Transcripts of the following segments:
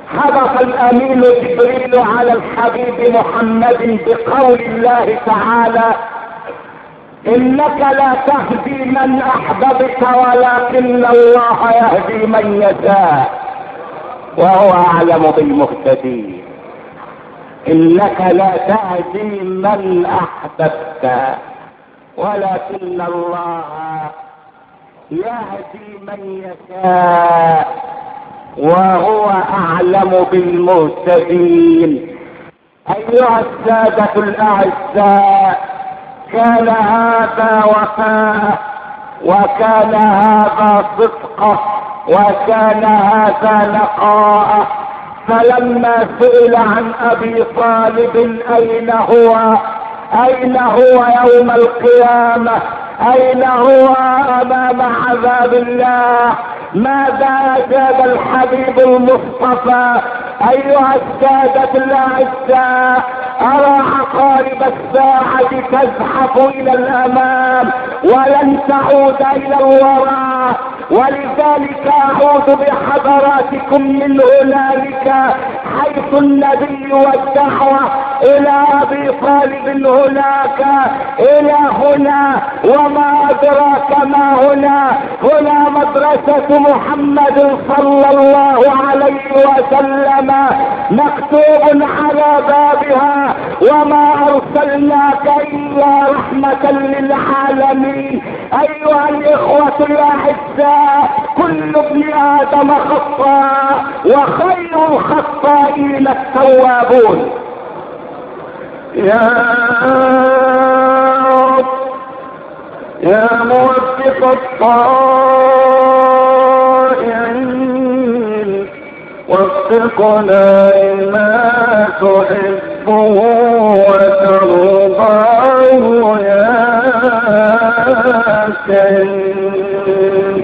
هبط الامين جبريل على الحبيب محمد بقول الله تعالى: انك لا تهدي من احببت ولكن الله يهدي من يشاء وهو اعلم بالمهتدين. انك لا تهدي من احببت ولكن الله يهدي من يشاء وهو اعلم بالمهتدين. ايها السادة الاعزاء، كان هذا وفاء، وكان هذا صدقه، وكان هذا نقاء. فلما سئل عن ابي طالب اين هو يوم القيامة، اين هو امام عذاب الله، ماذا اجاب الحبيب المصطفى؟ ايها السادة الاعزاء، ارى عقارب الساعة تزحف الى الامام ولن تعود الى الوراء، ولذلك اعود بحضراتكم من هنالك حيث النبي والدعوة الى ابي طالب هناك الى هنا. وما ادراك ما هنا؟ هنا مدرسة محمد صلى الله عليه وسلم مكتوب على بابها: وما ارسلناك الا رحمة للعالمين. ايها الاخوة الاعزاء، كل ابن ادم خطاء وخير الخطائين التوابون. يا موفق الطائعين، وفقنا لما تحبه وترضاه يا كريم.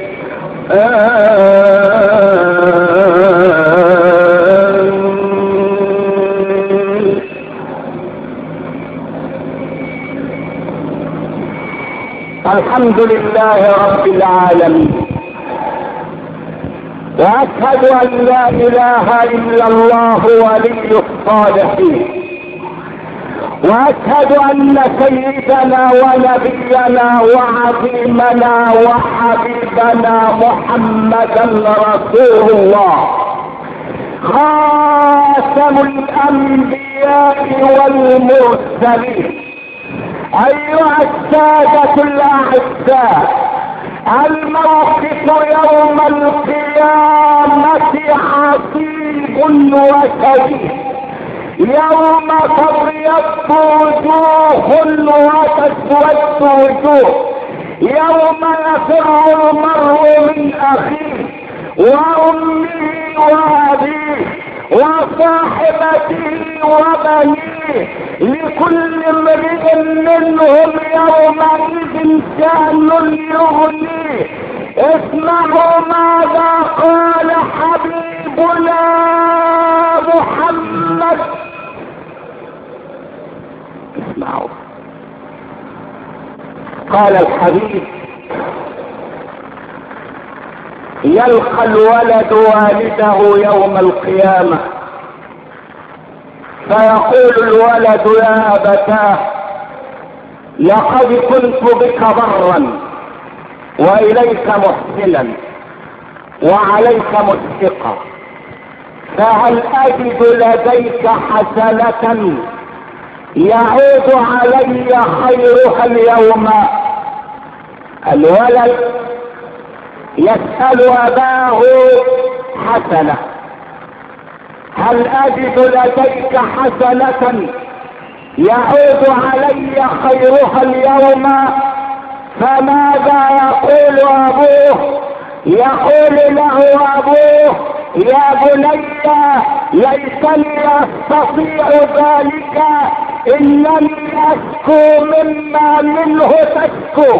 الحمد لله رب العالمين، واشهد ان لا اله الا الله ولي الصالحين، واشهد ان سيدنا ونبينا وعظيمنا وحبيبنا محمدا رسول الله، خاتم الانبياء والمرسلين. ايها السادة الاعزاء، الموقف يوم القيامة عصيب وشديد، يوم تبيض وجوه وتسود وجوه، يوم يفر المرء من اخيه وامه وابيه وصاحبته وبنيه، لكل امرئ منهم يومئذ شأن يغنيه. اسمعوا ماذا قال حبيبنا محمد، اسمعوا. قال الحبيب: يلقى الولد والده يوم القيامة فيقول الولد: يا أبتاه، لقد كنت بك برا وإليك محسنا وعليك مشفقا، فهل أجد لديك حسنة يعود علي خيرها اليوم؟ الولد يسأل أباه: حسنة، هل أجد لديك حسنة يعود علي خيرها اليوم؟ فماذا يقول أبوه؟ يقول له أبوه: يا بني، ليتني أستطيع ذلك، إنني أشكو مما منه تشكو.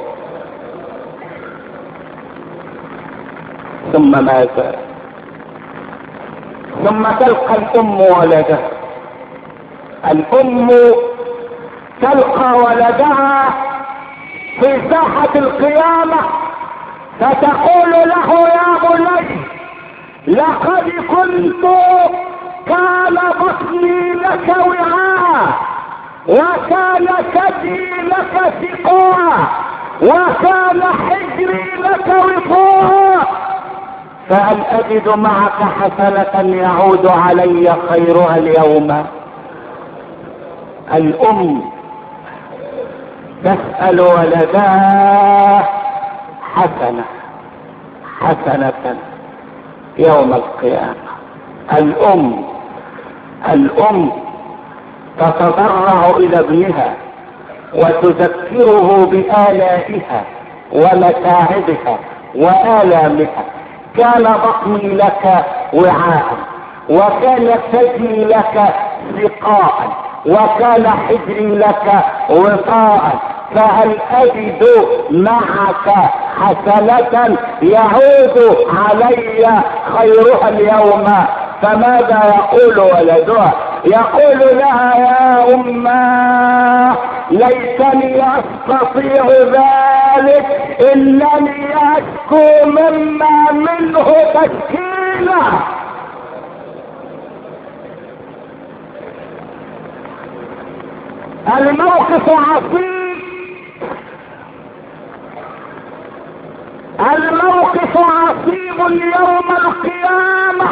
ثم ماذا؟ ثم تلقى الام ولدها، الام تلقى ولدها في ساحة القيامة فتقول له: يا بني، لقد كنت بطني لك وعاء، وكان كدي لك سقاء، وكان حجري لك وطاء، فهل اجد معك حسنة يعود علي خيرها اليوم؟ الام تسأل ولداه حسنة يوم القيامة. الام تتضرع الى ابنها وتذكره بآلائها ومتاعبها وآلامها. كان بطني لك وعاء، وكان ثدي لك سقاء، وكان حجري لك وطاء، فهل اجد معك حسنة يعود علي خيرها اليوم؟ فماذا يقول ولدها؟ يقول لها يا أماه ليتني استطيع ذلك، انني اشكو مما منه تسكينه. الموقف عصيب، الموقف عصيب يوم القيامة.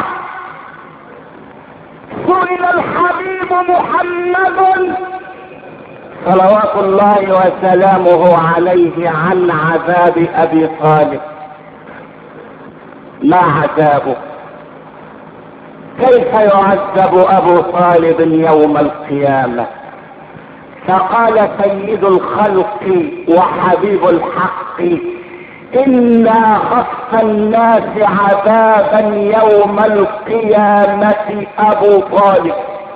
سئل الحبيب محمد صلوات الله وسلامه عليه عن عذاب ابي طالب. ما عذابه؟ كيف يعذب ابو طالب يوم القيامة؟ فقال سيد الخلق وحبيب الحق إن أخف الناس عذابا يوم القيامة أبو طالب،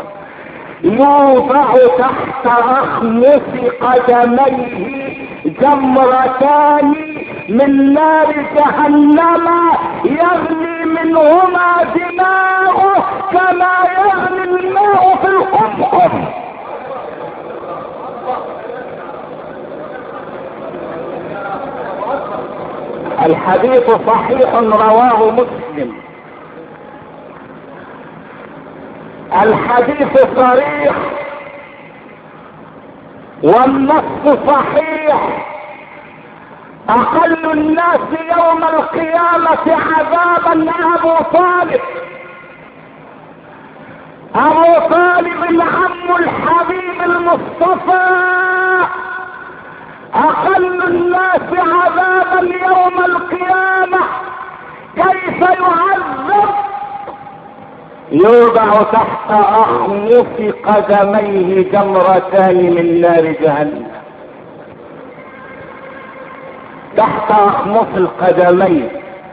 يوضع تحت أخمص قدميه جمرتان من نار جهنم يغلي منهما دماغه كما يغلي الماء في القمقم. الحديث صحيح رواه مسلم. الحديث صريح والنص صحيح. اقل الناس يوم القيامة عذابا ابو طالب. ابو طالب عم الحبيب المصطفى اقل الناس عذابا يوم القيامة. كيف يعذب؟ يوضع تحت اخمص قدميه جمرتان من نار جهنم. تحت اخمص القدمين،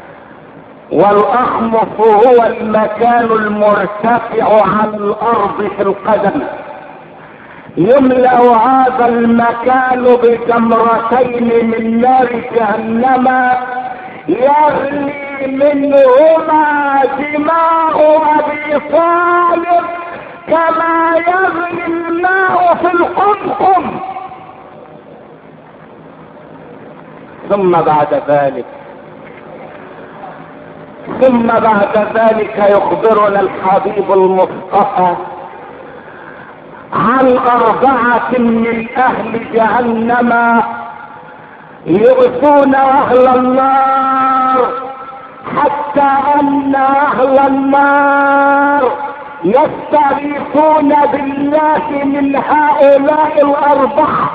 والاخمص هو المكان المرتفع عن الارض في القدم. يملأ هذا المكان بجمرتين من نار جهنم يغلي منهما دماء ابي طالب كما يغلي الماء في القمقم. ثم بعد ذلك يخبرنا الحبيب المصطفى عن 4 من اهل جهنم يؤذون اهل النار، حتى ان اهل النار يستغيثون بالله من هؤلاء 4.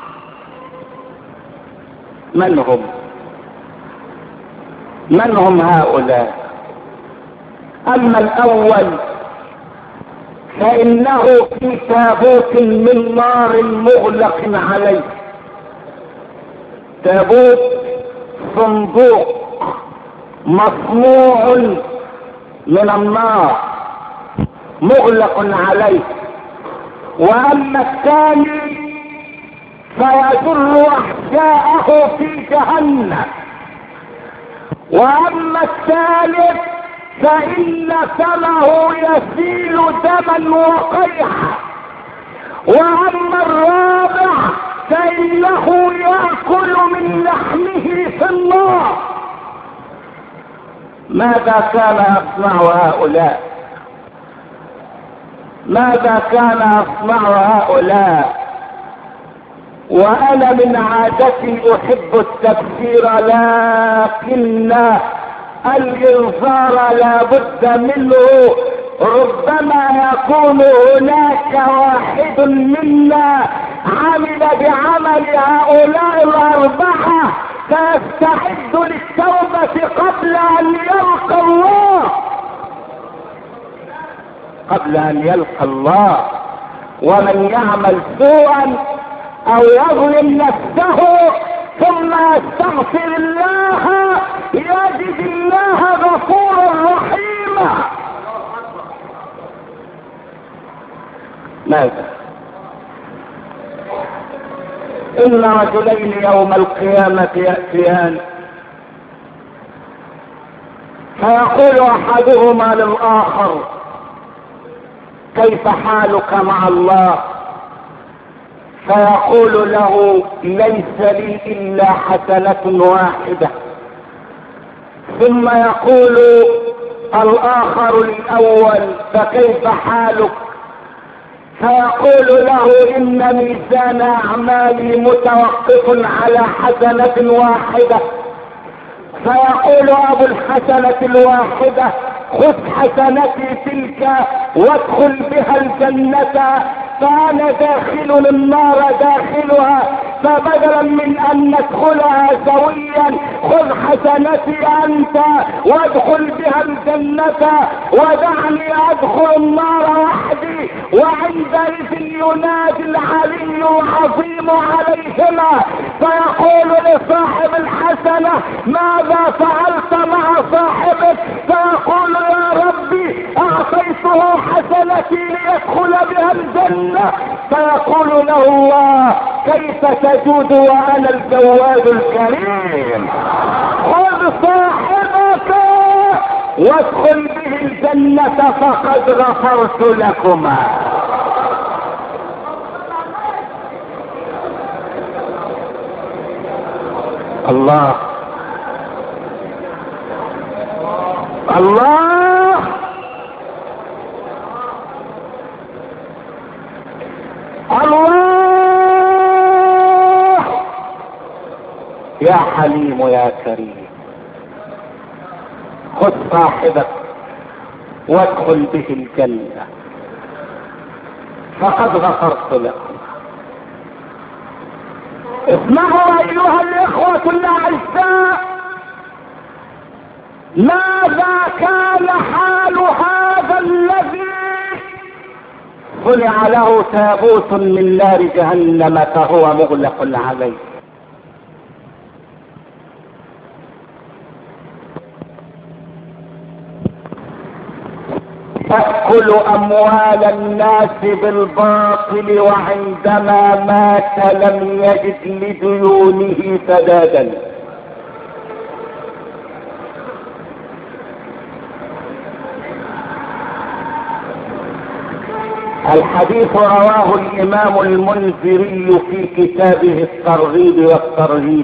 من هم هؤلاء؟ اما الاول فانه في تابوت من نار مغلق عليه. تابوت صندوق مصنوع من النار مغلق عليه. واما الثاني فيجر احشاءه في جهنم. واما الثالث فان فمه يسيل دما وقيحا. واما الرابع فانه ياكل من لحمه في النار. ماذا كان يصنع هؤلاء؟ ماذا كان يصنع هؤلاء؟ وانا من عادتي احب التفسير، لكن الانذار لا بد منه. ربما يكون هناك واحد منا عمل بعمل هؤلاء الاربعه فيستعد للتوبه قبل ان يلقى الله، قبل ان يلقى الله. ومن يعمل سوءا او يظلم نفسه ثم يستغفر الله يجد الله غفورا رحيما. ماذا؟ ان رجلين يوم القيامة يأتيان فيقول احدهما للاخر كيف حالك مع الله؟ فيقول له ليس لي الا حسنة واحدة. ثم يقول الاخر الاول فكيف حالك؟ فيقول له ان ميزان اعمالي متوقف على حسنة واحدة. فيقول ابو الحسنة الواحدة خذ حسنتي تلك وادخل بها الجنة، فانا داخل النار داخلها، فبدلا من ان ندخلها سويا خذ حسنتي انت وادخل بها الجنة ودعني ادخل النار وحدي. وعندئذ ينادي العلي العظيم عليهما فيقول لصاحب الحسنة ماذا فعلت مع صاحبك؟ فيقول يا ربي اعطيته حسنتي ليدخل بها الجنة. فيقول له الله كيف تجود وانا الجواد الكريم؟ خذ صاحبك وادخل به الجنة فقد غفرت لكما. الله الله الله يا حليم يا كريم. خذ صاحبك وادخل به الجنة فقد غفرت لكم. اسمعوا ايها الاخوة الاعزاء، ماذا كان حال هذا الذي صنع له تابوت من نار جهنم فهو مغلق عليه؟ تأكل اموال الناس بالباطل وعندما مات لم يجد لديونه سدادا. الحديث رواه الامام المنذري في كتابه الترغيب والترهيب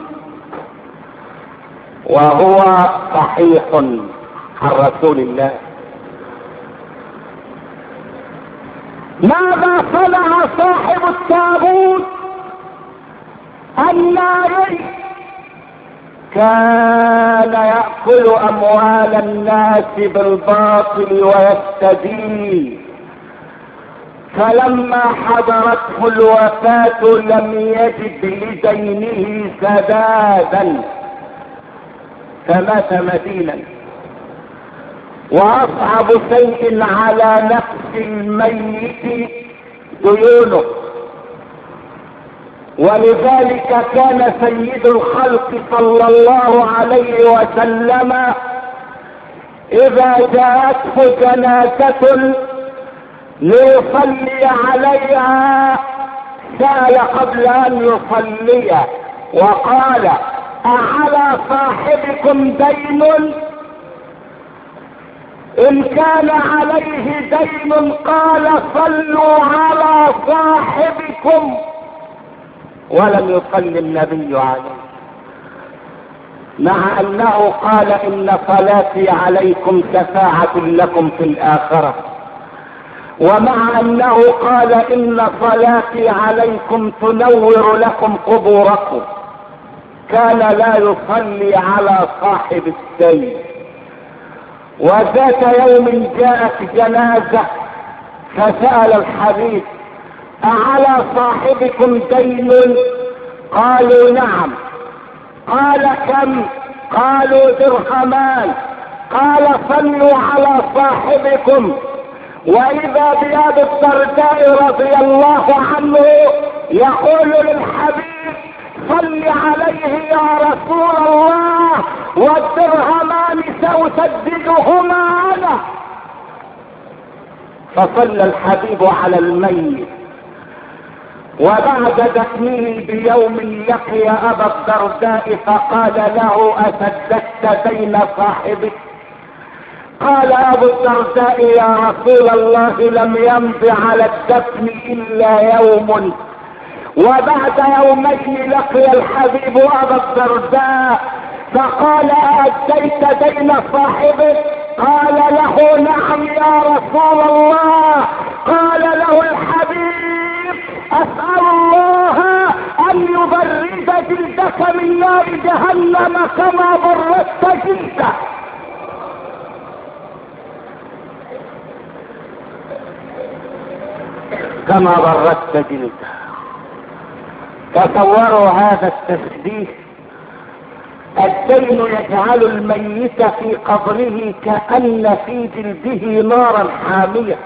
وهو صحيح عن رسول الله. ماذا صنع صاحب التابوت الناري؟ كان يأكل اموال الناس بالباطل ويستدين، فلما حضرته الوفاة لم يجد لدينه سدادا فمات مدينا. واصعب شيء على نفس الميت ديونه، ولذلك كان سيد الخلق صلى الله عليه وسلم اذا جاءته جنازة ليصلي عليها سأل قبل ان يصلي وقال اعلى صاحبكم دين؟ ان كان عليه دين قال صلوا على صاحبكم، ولم يصلي النبي عليه، مع انه قال ان صلاتي عليكم شفاعة لكم في الاخرة. ومع انه قال ان صلاتي عليكم تنور لكم قبوركم كان لا يصلي على صاحب الدين. وذات يوم جاءت جنازة فسأل الحبيب أعلى صاحبكم دين؟ قالوا نعم. قال كم؟ قالوا درهمان. قال صلوا على صاحبكم. واذا بأبي الدرداء رضي الله عنه يقول للحبيب صل عليه يا رسول الله والدرهمان سأسددهما انا. فصلى الحبيب على الميت، وبعد دفنه بيوم لقي ابا الدرداء فقال له اسددت دين صاحبك؟ قال ابو الدرداء يا رسول الله لم يمض على الدفن الا يوم. وبعد يومين لقي الحبيب ابا الدرداء فقال اديت دين صاحبك؟ قال له نعم يا رسول الله. قال له الحبيب اسأل الله ان يبرد جلدك من نار جهنم كما بردت جلده. كما بردت جلده. تصوروا هذا التشبيه. الدين يجعل الميت في قبره كأن في جلده نارا حامية.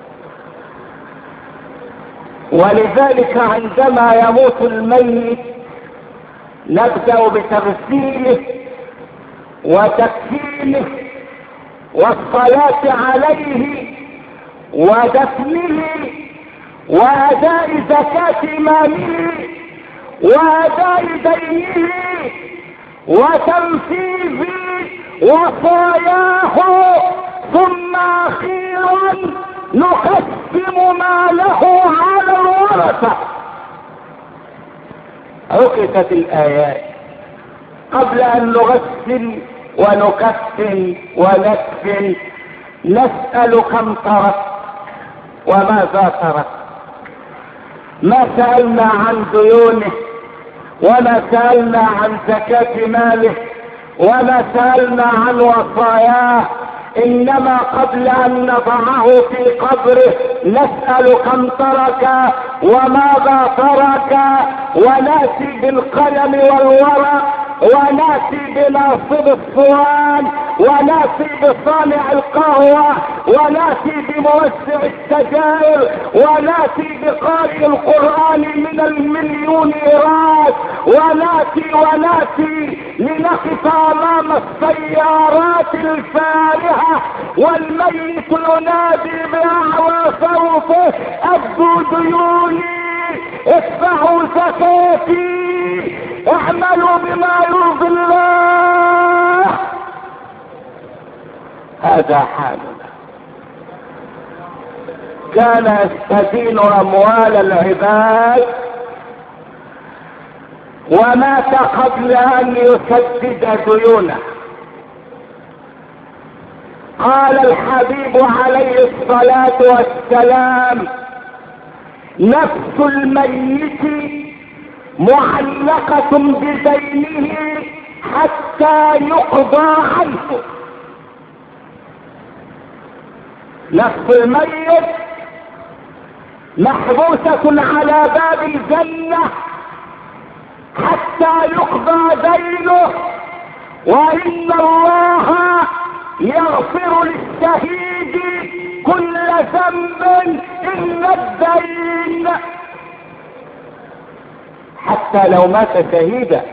ولذلك عندما يموت الميت نبدأ بتغسيله وتكفينه والصلاة عليه ودفنه وأداء زكاة ماله وأداء دينه وتنفيذ وصاياه، ثم أخيرا نقسم ماله على الورثة. عقدت الآيات قبل أن نغسل ونكفن وندفن نسأل كم ترك وماذا ترك. ما سألنا عن ديونه وما سألنا عن زكاة ماله وما سألنا عن وصاياه، انما قبل ان نضعه في قبره نسأل كم ترك وماذا ترك، وناتي بالقلم والورق وناتي بناصب الصوان وناتي بصانع القهوة وناتي بموسع السجائر وناتي بقارئ القرآن من المليون إيراد وناتي لنقف امام السيارات الفارهة والميت ينادي بأعلى صوته ابدوا ديوني ادفعوا زكاتي اعملوا بما يرضي الله. هذا حالنا. كان يستدين اموال العباد ومات قبل ان يسدد ديونه. قال الحبيب عليه الصلاة والسلام نفس الميت معلقة بدينه حتى يقضى عنه. نفس الميت محبوسة على باب الجنة حتى يقضى دينه، وإن الله يغفر للشهيد كل ذنب إلا الدين. حتى لو مات شهيدا،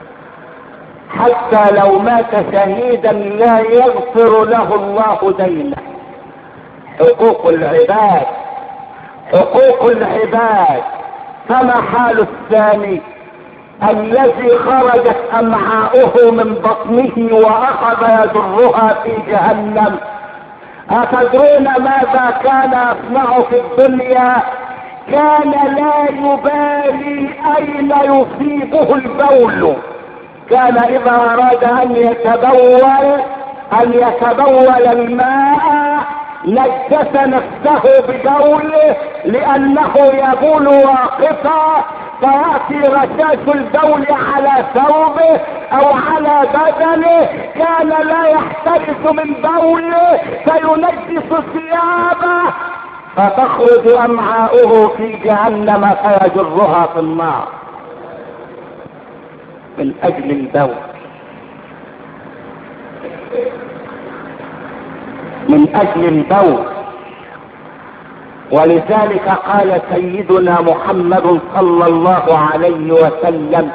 حتى لو مات شهيدا لا يغفر له الله دينه. حقوق العباد، حقوق العباد. فما حال الثاني الذي خرجت امعاؤه من بطنه واخذ يجرها في جهنم؟ اتدرون ماذا كان يصنع في الدنيا؟ كان لا يبالي اين يصيبه البول. كان اذا اراد ان يتبول الماء نجس نفسه ببوله لانه يبول واقفا، فيأتي رشاش البول على ثوبه او على بدنه، كان لا يحترس من بوله فينجس ثيابه، فتخرج امعاؤه في جهنم فيجرها في النار من اجل البول، من اجل البول. ولذلك قال سيدنا محمد صلى الله عليه وسلم: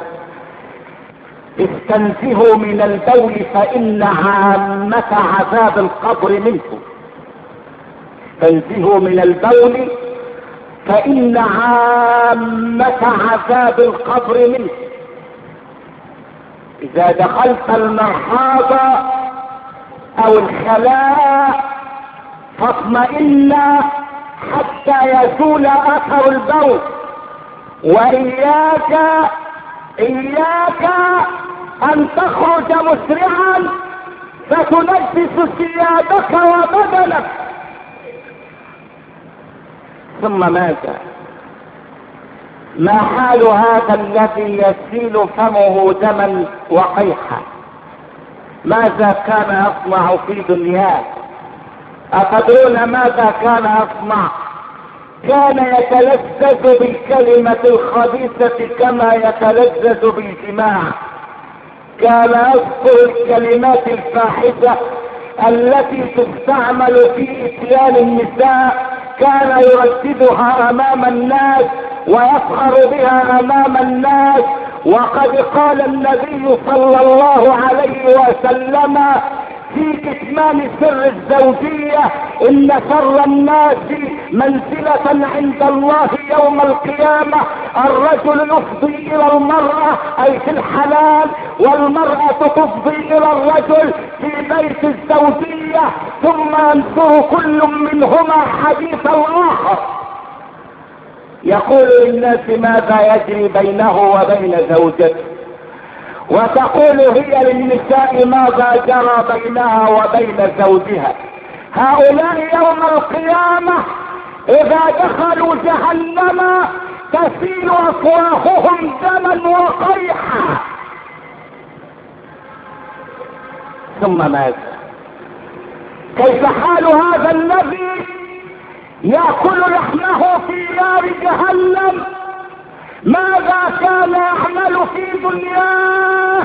استنزهوا من البول فان عامة عذاب القبر منه. استنزهوا من البول فان عامة عذاب القبر منه. اذا دخلت المرحاض او الخلاء فاطمئن حتى يزول اثر البول، واياك ان تخرج مسرعا فتنجس ثيابك وبدنك. ثم ماذا؟ ما حال هذا الذي يسيل فمه دما وقيحا؟ ماذا كان يصنع في دنياه؟ أتدرون ماذا كان يصنع؟ كان يتلذذ بالكلمة الخبيثة كما يتلذذ بالجماع. كان يذكر الكلمات الفاحشة التي تستعمل في اتيان النساء، كان يرددها امام الناس ويفخر بها امام الناس. وقد قال النبي صلى الله عليه وسلم في كتمان سر الزوجية: ان شر الناس منزلة عند الله يوم القيامة الرجل يفضي الى المرأة اي في الحلال، والمرأة تفضي الى الرجل في بيت الزوجية، ثم ينظر كل منهما حديث الاخر، يقول للناس ماذا يجري بينه وبين زوجته، وتقول هي للنساء ماذا جرى بينها وبين زوجها. هؤلاء يوم القيامة اذا دخلوا جهنم تسيل افواههم دما وقيحا. ثم ماذا؟ كيف حال هذا الذي يأكل لحمه في نار جهنم؟ ماذا كان يعمل في دنياه؟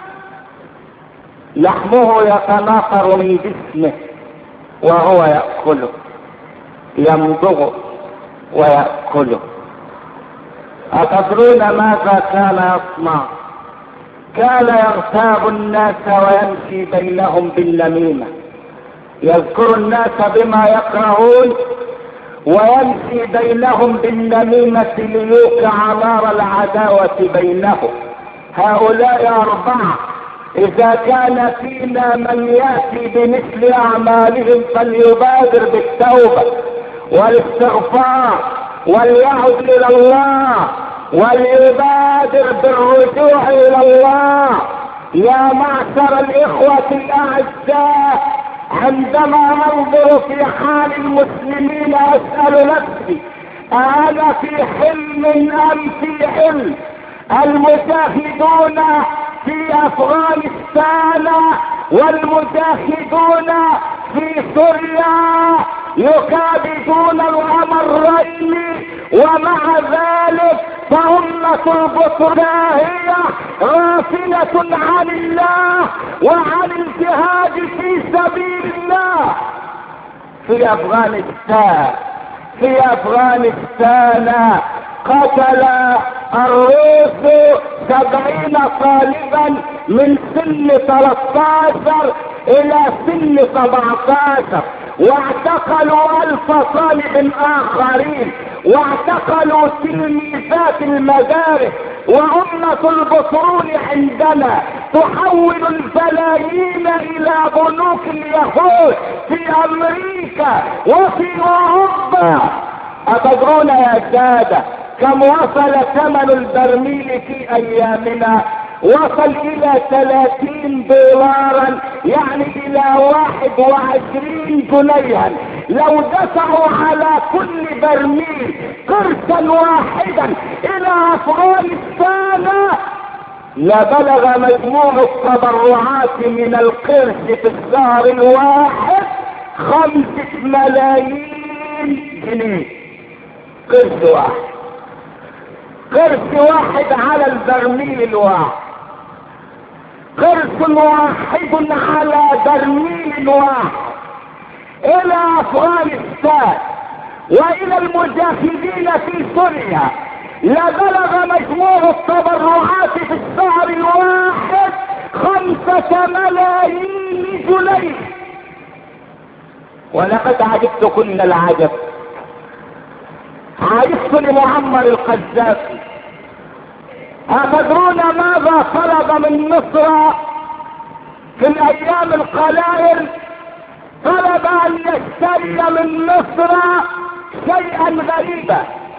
لحمه يتناثر من جسمه وهو يأكله، يمضغه ويأكله. أتدرون ماذا كان يصنع؟ كان يغتاب الناس ويمشي بينهم بالنميمة، يذكر الناس بما يكرهون ويمشي بينهم بالنميمة ليوقع نار العداوة بينهم. هؤلاء أربعة إذا كان فينا من يأتي بمثل أعمالهم فليبادر بالتوبة والاستغفار وليعد إلى الله وليبادر بالرجوع إلى الله. يا معشر الإخوة الأعزاء، عندما ننظر في حال المسلمين أسأل نفسي: أنا في حلم أم في علم؟ المجاهدون في أفغانستان والمجاهدون في سوريا يكابدون الأمرين، ومع ذلك فأمة البطرية غافلة عن الله وعن الجهاد في سبيل الله. في أفغانستان قتل الروس 70 طالبا من سن 13 الى سن 17، واعتقلوا 1000 طالب اخرين، واعتقلوا تلميذات المدارس. وأمة البطرون عندنا تحول البلايين الى بنوك اليهود في امريكا وفي اوروبا. أتدرون يا سادة كم وصل ثمن البرميل في ايامنا؟ وصل الى 30 دولارا، يعني الى 21 جنيها. لو دفعوا على كل برميل قرشا واحدا الى افغانستان لبلغ مجموع التبرعات من القرش في الشهر الواحد 5 ملايين جنيه. قرش واحد، قرش واحد على البرميل الواحد، قرش واحد على برميل واحد الى افغانستان والى المجاهدين في سوريا لبلغ مجموع التبرعات في الشهر الواحد 5 ملايين جنيه. ولقد عجبتكن العجب، عجبت لمعمر القذافي. أتدرون ماذا طلب من مصر في الأيام القلائل؟ طلب أن يشتري من مصر شيئا غريبا.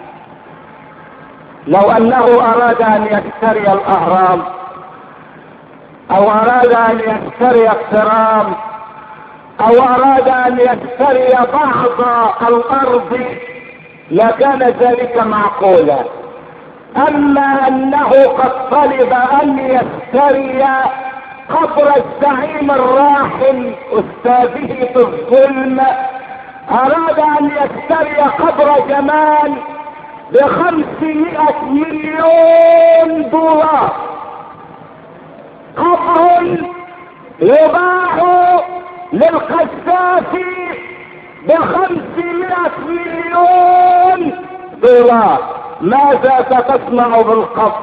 لو أنه أراد أن يشتري الأهرام أو أراد أن يشتري الترام أو أراد أن يشتري بعض الأرض لكان ذلك معقولا. أما أنه قد طلب أن يشتري قبر الزعيم الراحل أستاذه في الظلم، أراد أن يشتري قبر جمال ب500 مليون دولار. قبر يباع للقذافي ب500 مليون دولار. ماذا ستصنع بالقبر؟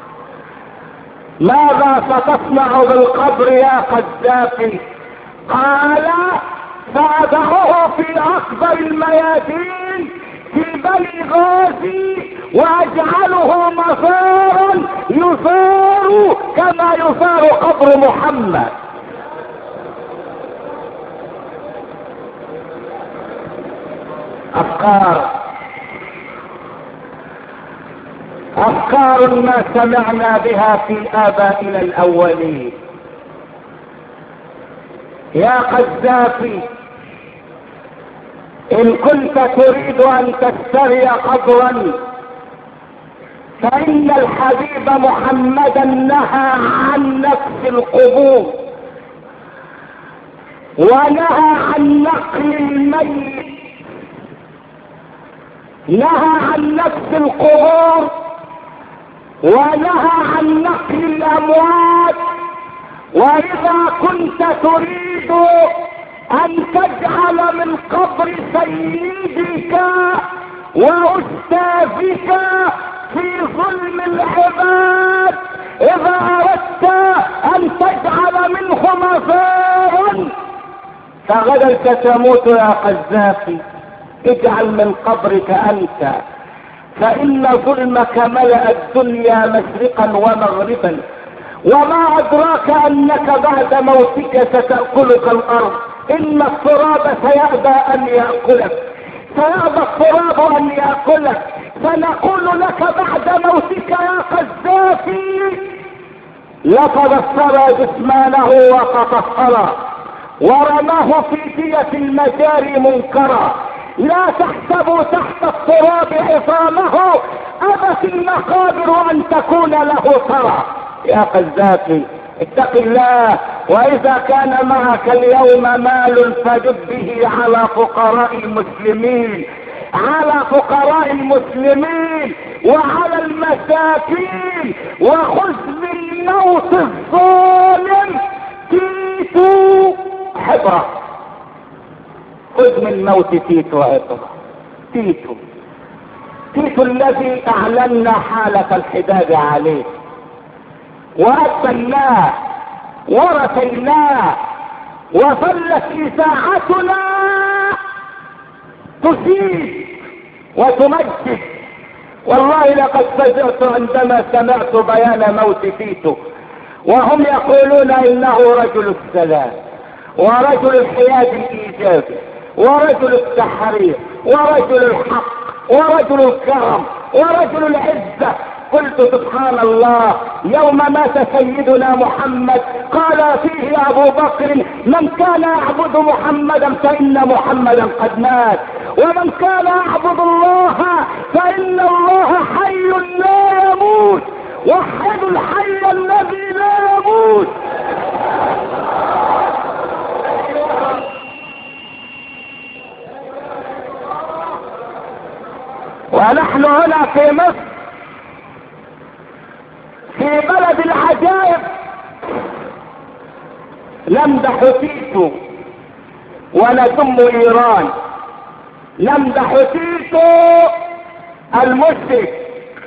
ماذا ستصنع بالقبر يا قذافي؟ قال سأضعه في أكبر الميادين في بني غازي واجعله مزارا يزار كما يزار قبر محمد. أفكار ما سمعنا بها في آبائنا الأولين. يا قذافي، إن كنت تريد أن تشتري قبرا فإن الحبيب محمدا نهى عن نفس القبور ونهى عن نقل الميت، نهى عن نفس القبور ونهى عن نقل الأموات. وإذا كنت تريد أن تجعل من قبر سيدك وأستاذك في ظلم العباد، إذا أردت أن تجعل منه مزارا فغدا ستموت يا قذافي. اجعل من قبرك أنت، فإن ظلمك ملأ الدنيا مشرقا ومغربا، وما أدراك أنك بعد موتك ستأكلك الأرض. إن التراب سيأبى أن يأكلك، سيأبى التراب أن يأكلك. فنقول لك بعد موتك يا قذافي لقد الثرى جسمانه وتطهرا ورماه في دية المجاري منكرا. لا تحسبوا تحت التراب عظامه، أبت المقابر أن تكون له ترى. يا قذافي اتق الله، وإذا كان معك اليوم مال فجد به على فقراء المسلمين، على فقراء المسلمين وعلى المساكين، وخذ من موت الظالم تيتو حبرة. خذ من موت تيتو عبرة. تيتو الذي اعلنا حالة الحداد عليه وأبناه ورثيناه، وظلت إذاعتنا تزيد وتمجد. والله لقد فزعت عندما سمعت بيان موت تيتو، وهم يقولون إنه رجل السلام ورجل الحياد الإيجابي ورجل التحرير ورجل الحق ورجل الكرم ورجل العزة. قلت سبحان الله، يوم مات سيدنا محمد قال فيه ابو بكر: من كان يعبد محمدا فان محمدا قد مات، ومن كان يعبد الله فان الله حي لا يموت، وحد الحي الذي لا يموت. ونحن هنا في مصر في بلد العجائب نمدح تيتو ونذم ايران، نمدح تيتو المشرك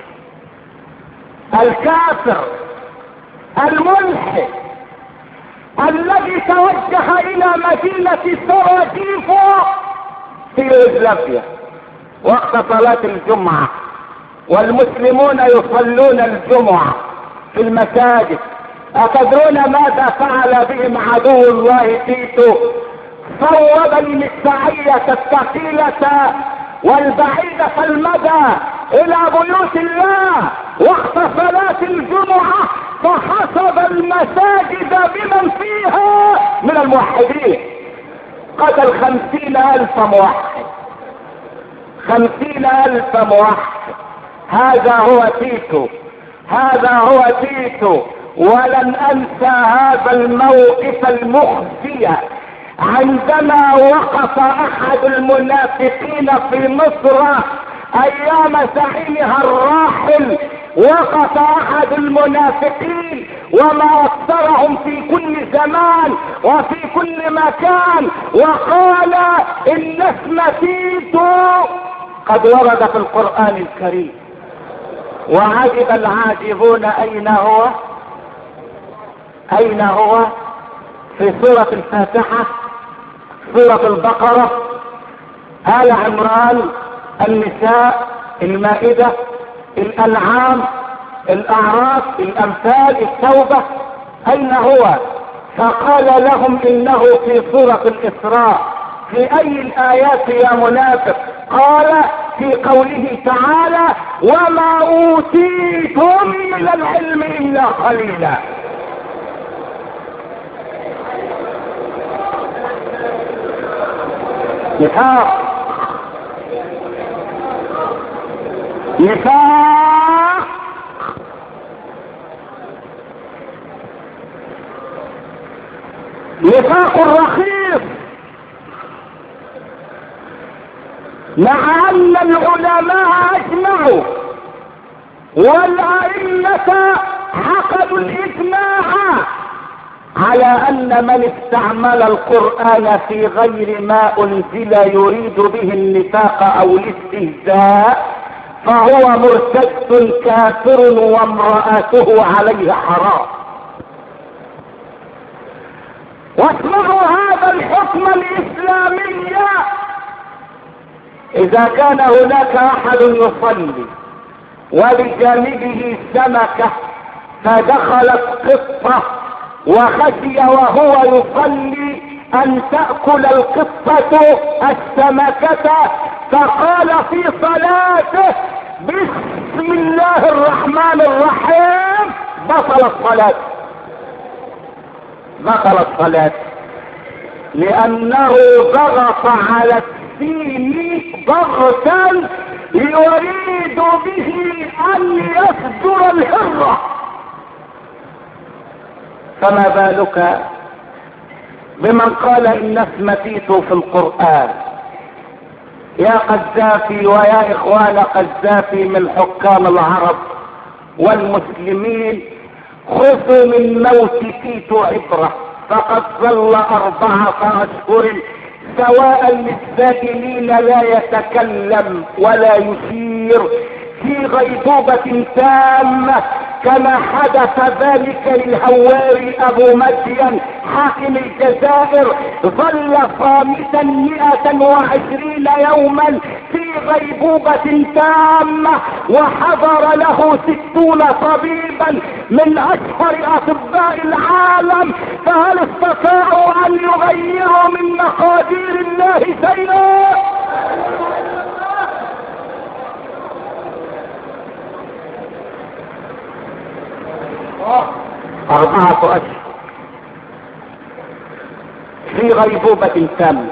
الكافر الملحد الذي توجه الى مدينة سراجيفو في يوغوسلافيا وقت صلاة الجمعة، والمسلمون يصلون الجمعة في المساجد. أتدرون ماذا فعل بهم عدو الله تيتو؟ صوب المدفعية الثقيلة والبعيدة المدى إلى بيوت الله وقت صلاة الجمعة، فحصب المساجد بمن فيها من الموحدين، قتل 50,000 موحد، 50,000 موحد. هذا هو تيتو، هذا هو تيتو. ولن انسى هذا الموقف المخزي عندما وقف احد المنافقين في مصر ايام زعيمها الراحل. وقف احد المنافقين وما اكثرهم في كل زمان وفي كل مكان وقال: ان اسم تيتو قد ورد في القرآن الكريم. وعجب العاجبون اين هو؟ اين هو؟ في سورة الفاتحة، سورة البقرة، آل عمران، النساء، المائدة، الانعام، الاعراف، الامثال، التوبة. اين هو؟ فقال لهم انه في سورة الاسراء. في اي الايات يا منافق؟ قال في قوله تعالى: وما اوتيتم من العلم الا قليلا. نفاق، نفاق. نفاق رخيص، مع ان العلماء اجمعوا والائمة عقدوا الاجماع على ان من استعمل القرآن في غير ما انزل يريد به النفاق او الاستهزاء فهو مرتد كافر وامرأته عليه حرام. واسمعوا هذا الحكم الاسلامي: اذا كان هناك احد يصلي وبجانبه سمكة فدخلت قطة وخشي وهو يصلي ان تأكل القطة السمكة، فقال في صلاته: بسم الله الرحمن الرحيم، بطل الصلاة، بطل الصلاة، لانه ضغط على السين ضغطا يريد به ان يصدر الهرة. فما بالك بمن قال ان اسم تيتو في القرآن؟ يا قذافي ويا اخوان قذافي من حكام العرب والمسلمين، خذوا من موت تيتو عبرة، فقد ظل 4 اشهر سواء للسائلين لا يتكلم ولا يشير في غيبوبة تامة، كما حدث ذلك للهواري ابو مدين حاكم الجزائر، ظل صامتا 120 يوما في غيبوبة تامة، وحضر له 60 طبيبا من اشهر اطباء العالم، فهل استطاعوا ان يغيروا من مقادير الله شيئا؟ 4 أشهر في غيبوبة تامة،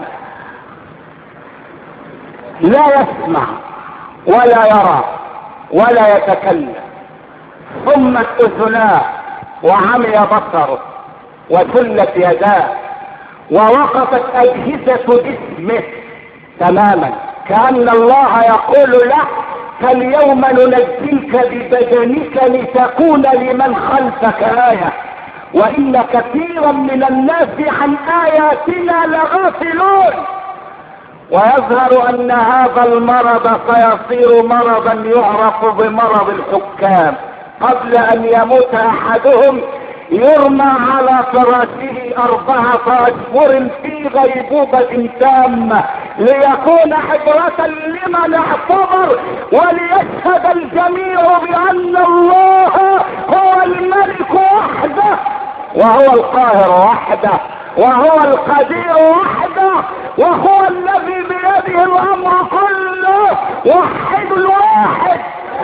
لا يسمع ولا يرى ولا يتكلم، صمت اذناه وعمي بصره وسلت يداه ووقفت اجهزة جسمه تماما، كأن الله يقول له فاليوم ننجيك ببدنك لتكون لمن خلفك آية، وإن كثيرا من الناس عن آياتنا لغافلون. ويظهر أن هذا المرض سيصير مرضا يعرف بمرض الحكام، قبل أن يموت أحدهم يرمى على فراشه 4 أشهر في غيبوبة تامة، ليكون عبرة لمن اعتبر، وليشهد الجميع بأن الله هو الملك وحده، وهو القاهر وحده، وهو القدير وحده، وهو الذي بيده الأمر كله، وحد الواحد.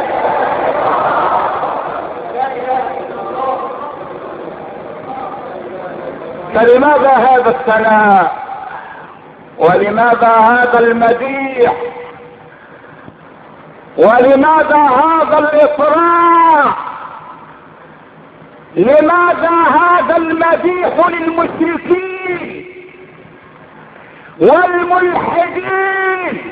فلماذا هذا الثناء؟ ولماذا هذا المديح؟ ولماذا هذا الإطراء؟ لماذا هذا المديح للمشركين والملحدين،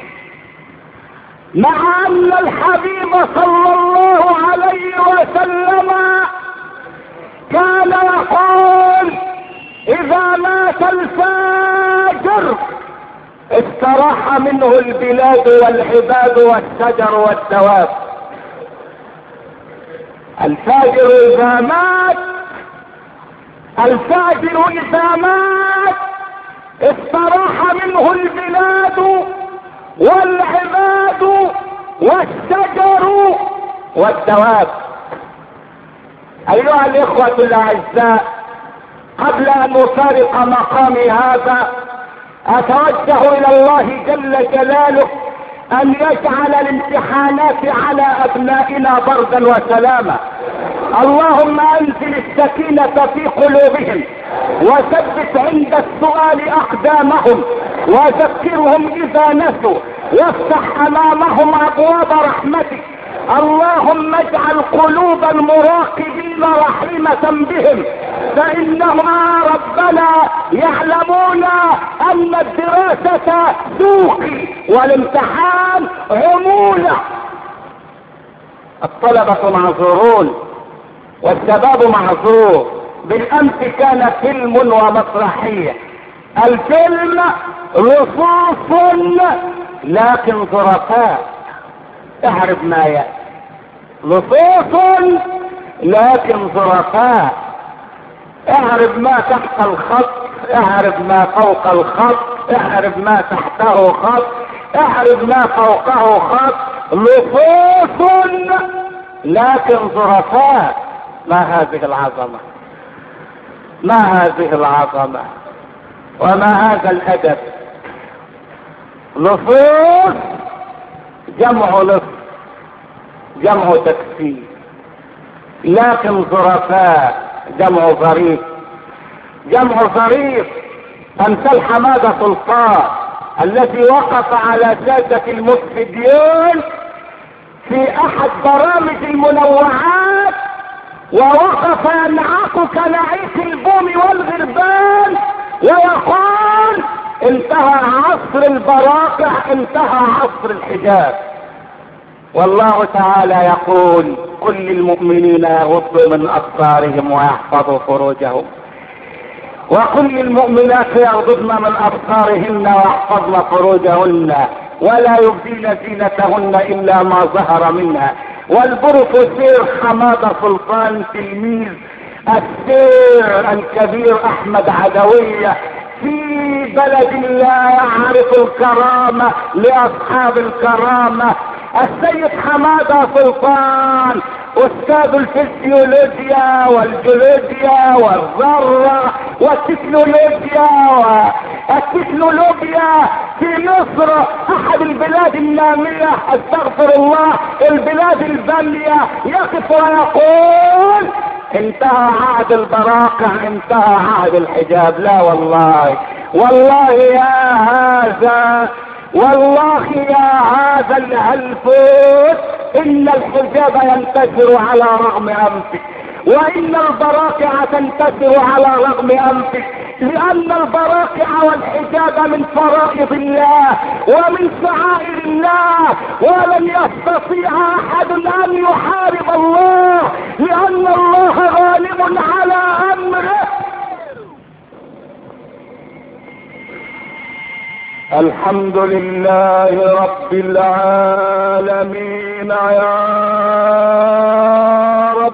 مع أن الحبيب صلى الله عليه وسلم كان يقول إذا مات الفاجر استراح منه البلاد والعباد والشجر والدواب. الفاجر إذا مات، الفاجر إذا مات استراح منه البلاد والعباد والشجر والدواب. أيها الإخوة الأعزاء، قبل أن أفارق مقامي هذا أتوجه إلى الله جل جلاله أن يجعل الامتحانات على أبنائنا بردا وسلاما. اللهم أنزل السكينة في قلوبهم، وثبت عند السؤال أقدامهم، وذكرهم إذا نسوا، وافتح أمامهم أبواب رحمتك. اللهم اجعل قلوب المراقبين رحيمة بهم، فإنهم ربنا يعلمون أن الدراسة سوقي والامتحان عمولة. الطلبة معذورون والشباب معذور. بالأمس كان فيلم ومسرحية، الفيلم لصوص لكن ظرفاء، اعرف ما يأتي، لصوص لكن ظرفاء، اعرف ما تحت الخط، اعرف ما فوق الخط، اعرف ما تحته خط، اعرف ما فوقه خط، لصوص لكن ظرفاء. ما هذه العظمة، ما هذه العظمة، وما هذا الأدب. لصوص جمع لص، جمع تكسير، لكن ظرفاء جمع ظريف، جمع ظريف. امثال حمادة سلطان الذي وقف على سادة المفسدين في احد برامج المنوعات، ووقف ينعق كنعيق البوم والغربان ويقول انتهى عصر البراقع، انتهى عصر الحجاب. والله تعالى يقول قل للمؤمنين يغضوا من أبصارهم ويحفظوا فروجهم، وقل للمؤمنات يغضضن من أبصارهن ويحفظن فروجهن ولا يبدين زينتهن إلا ما ظهر منها. والبروفيسور حمادة سلطان تلميذ السير الكبير أحمد عدوية في بلد لا يعرف الكرامة لأصحاب الكرامة. السيد حمادة سلطان أستاذ الفسيولوجيا والجيولوجيا والذرة والتكنولوجيا والتكنولوجيا في مصر، أحد البلاد النامية، استغفر الله، البلاد البالية، يقف ويقول انتهى عهد البراقع، انتهى عهد الحجاب. لا والله، والله يا هذا، والله يا هذا الهلفوت، ان الحجاب ينتشر على رغم انفك، وان البراقع تنتشر على رغم انفك، لان البراقع والحجاب من فرائض الله ومن شعائر الله، ولن يستطيع احد ان يحارب الله، لان الله غالب على امره. الحمد لله رب العالمين يا رب.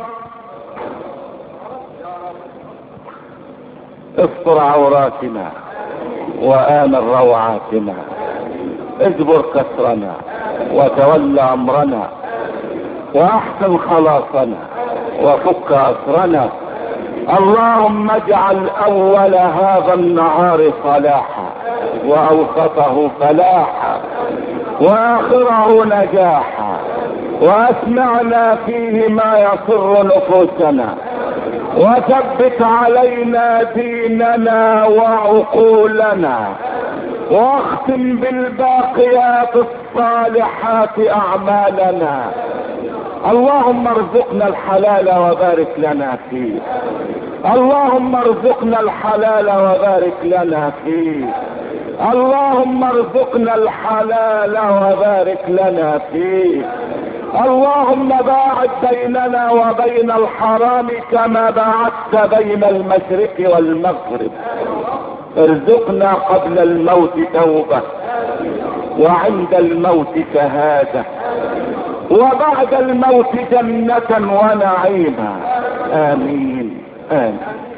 استر عوراتنا وآمن روعاتنا، اجبر كسرنا وتولى امرنا، واحسن خلاصنا وفك اسرنا. اللهم اجعل اول هذا النهار صلاحا، واوسطه فلاحا، واخره نجاحا، واسمعنا فيه ما يسر نفوسنا، وثبت علينا ديننا وعقولنا، واختم بالباقيات الصالحات اعمالنا. اللهم ارزقنا الحلال وبارك لنا فيه، اللهم ارزقنا الحلال وبارك لنا فيه، اللهم ارزقنا الحلال وبارك لنا فيه. اللهم باعد بيننا وبين الحرام كما باعدت بين المشرق والمغرب. ارزقنا قبل الموت توبة، وعند الموت شهادة، وبعد الموت جنة ونعيما. آمين آمين.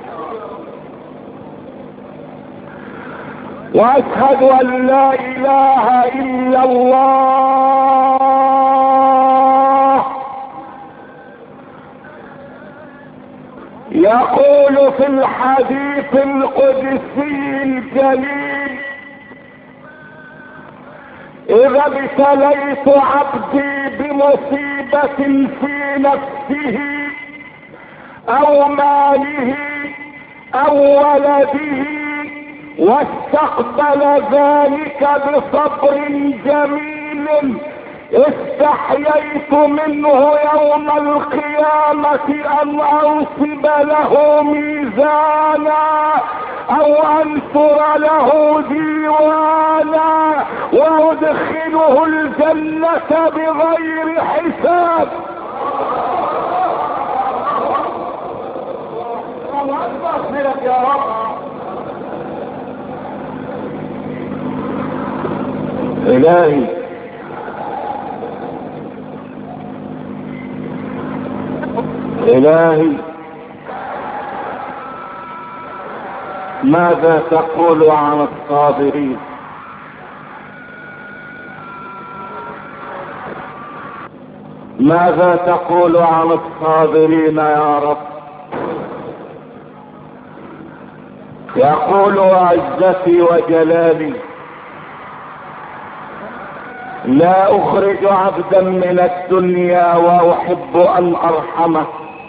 واشهد ان لا اله الا الله. يقول في الحديث القدسي الجليل: اذا ابتليت عبدي بمصيبة في نفسه او ماله او ولده، واستقبل ذلك بصبر جميل، استحييت منه يوم القيامة ان انصب له ميزانا او انشر له ديوانا، وادخله الجنة بغير حساب. الله اكبر يا رب. الهي الهي، ماذا تقول عن الصابرين؟ ماذا تقول عن الصابرين يا رب؟ يقول عزتي وجلالي: لا اخرج عبدا من الدنيا واحب ان ارحمه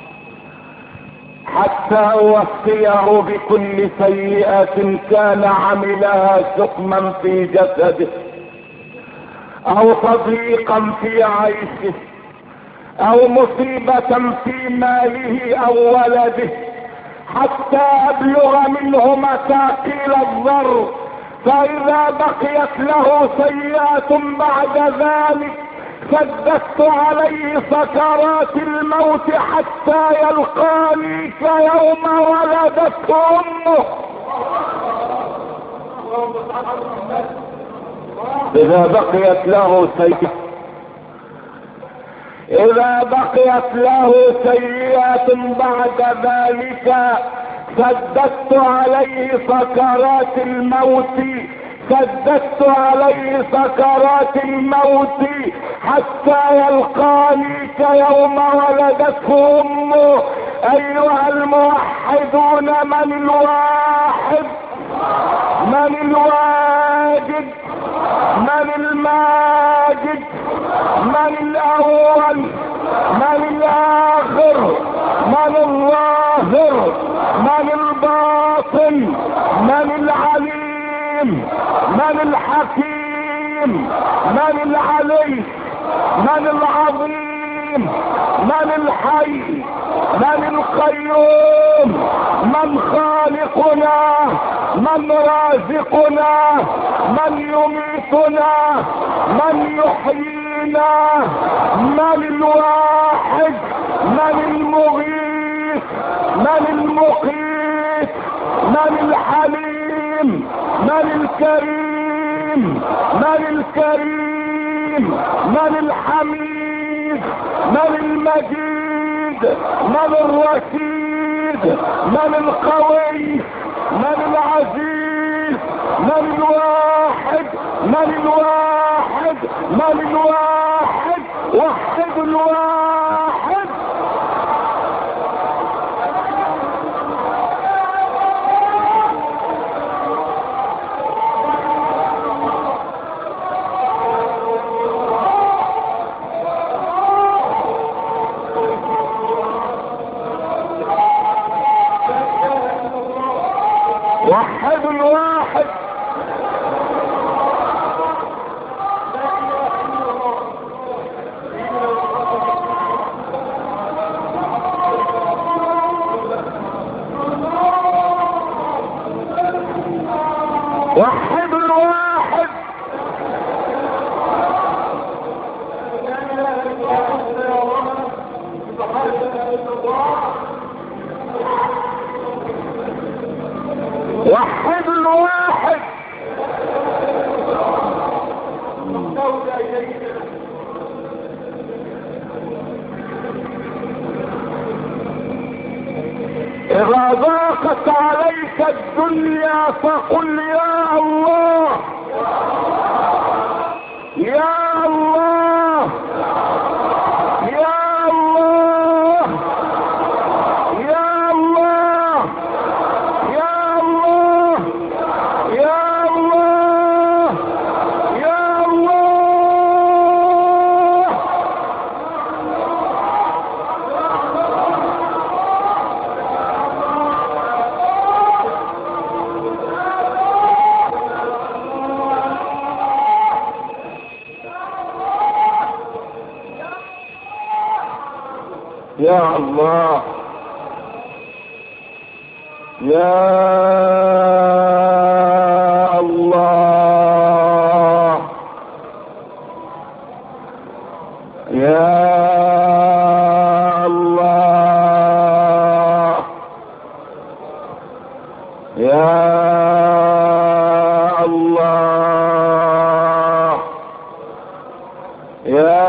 حتى اوفيه بكل سيئة كان عملها سقما في جسده، او تضييقا في عيشه، او مصيبة في ماله او ولده، حتى ابلغ منه مثاقيل الذر، فاذا بقيت له سيئات بعد ذلك شددت عليه سكرات الموت حتى يلقاني كيوم ولدته امه. اذا بقيت له سيئات، اذا بقيت له سيئات بعد ذلك شددت عليه سكرات الموت، شددت عليه سكرات الموت حتى يلقاني كيوم ولدته امه. ايها الموحدون، من الواحد؟ من الواجد؟ من الماجد؟ من الاول؟ من الاخر؟ من الظاهر، من الباطن، من العليم، من الحكيم، من العلي، من العظيم، من الحي، من القيوم، من خالقنا، من رازقنا، من يميتنا، من يحيينا، من الواحد، من المغيث، من المقيت، من الحليم، من الكريم، من الكريم، من الحميد، من المجيد، من الرشيد، من القوي، من العزيز، من الواحد، من الواحد، من الواحد، وحد الواحد. وحد الواحد. وحد الواحد. وحد الواحد. إذا ضاقت عليك الدنيا فقل يا الله، يا الله، يا الله، يا الله، يا الله، يا الله، يا الله. يا الله، يا الله، يا الله، يا الله، يا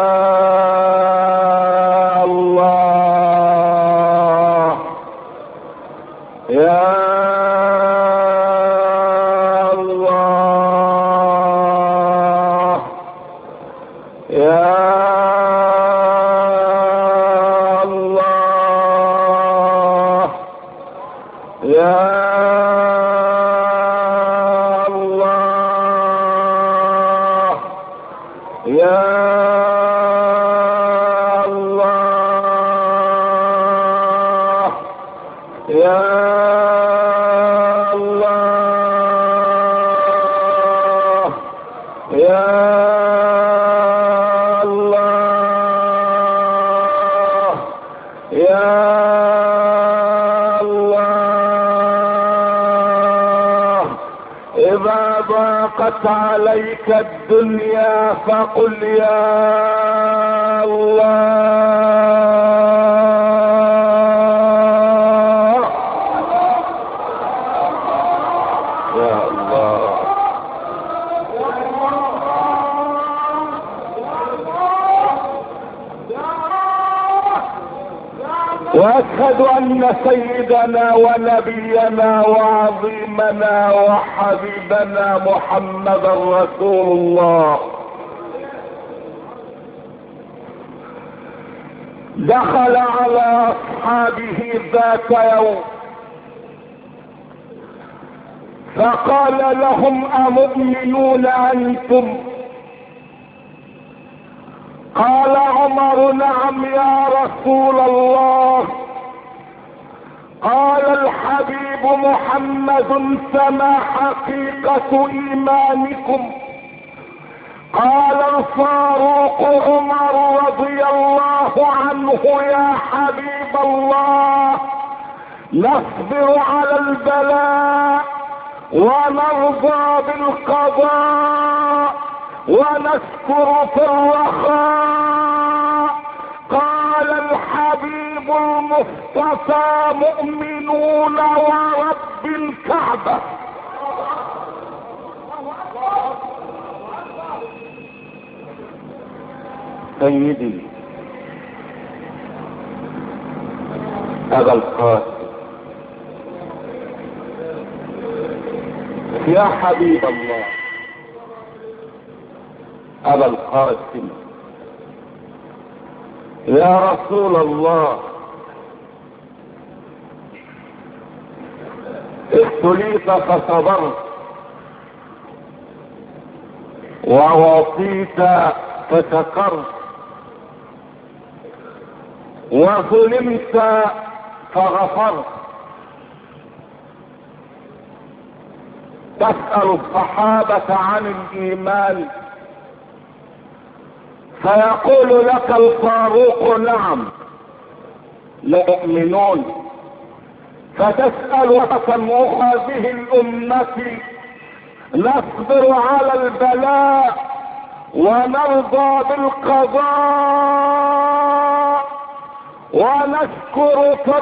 إذا ضاقت عليك الدنيا فقل يا الله، يا الله. واشهد ان سيدنا ونبينا وعظيمنا وحبيبنا محمدا رسول الله دخل على اصحابه ذات يوم فقال لهم امؤمنون انتم؟ قال عمر نعم يا رسول الله. قال الحبيب محمد فما حقيقة ايمانكم؟ قال الفاروق عمر رضي الله عنه يا حبيب الله نصبر على البلاء ونرضى بالقضاء ونشكر في الرخاء. قال الحبيب المصطفى مؤمنون ورب الكعبة. سيدي أبا القاسم يا حبيب الله أبا القاسم يا رسول الله، ابتليت فصبرت ووصيت فشكرت وظلمت فغفرت. تسأل الصحابة عن الإيمان فيقول لك الفاروق نعم مؤمنون، فتسأل عن هذه الأمة نصبر على البلاء ونرضى بالقضاء ونشكر في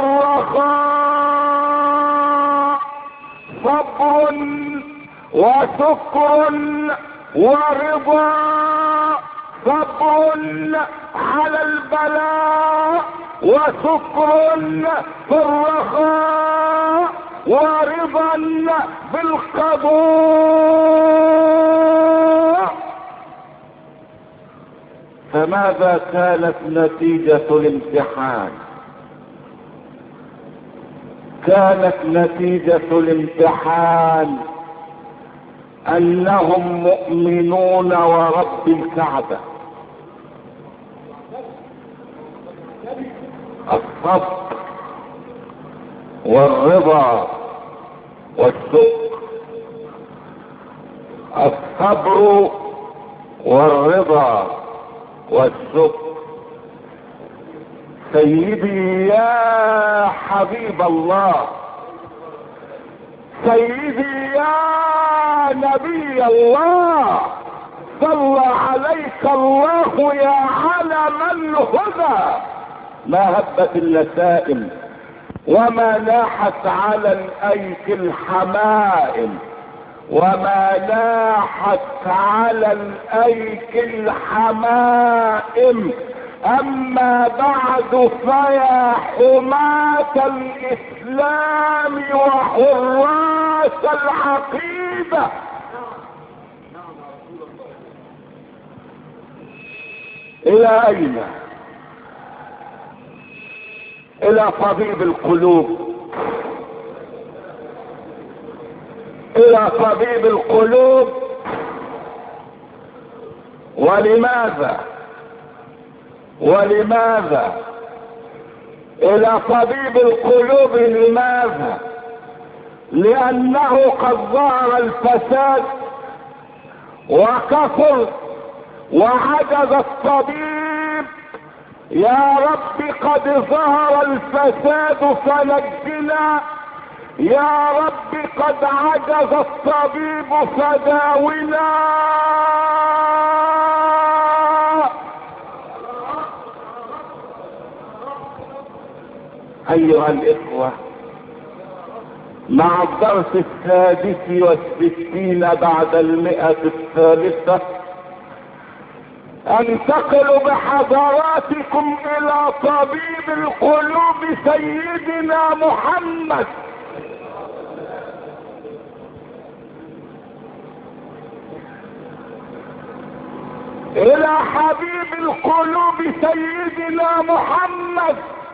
الرخاء. صبر وشكر ورضا، صبر على البلاء وشكر في الرخاء ورضا بالقضاء. فماذا كانت نتيجة الامتحان؟ كانت نتيجة الامتحان انهم مؤمنون ورب الكعبة. الصبر والرضا والشكر، الصبر والرضا والشكر. سيدي يا حبيب الله، سيدي يا نبي الله، صلى عليك الله يا علم الهدى. ما هبت اللسائم وما لاحت على الايك الحمائم، وما لاحت على الايك الحمائم. اما بعد فيا حماة الاسلام وحراس العقيدة، الى اين؟ الى طبيب القلوب، الى طبيب القلوب. ولماذا؟ ولماذا الى طبيب القلوب؟ لماذا؟ لانه قد ظهر الفساد وكثر وعجز الطبيب. يا رب قد ظهر الفساد فنجنا، يا رب قد عجز الطبيب فداونا. ايها الاخوة، مع الدرس 66 بعد 100 انتقل بحضراتكم الى طبيب القلوب سيدنا محمد. الى حبيب القلوب سيدنا محمد،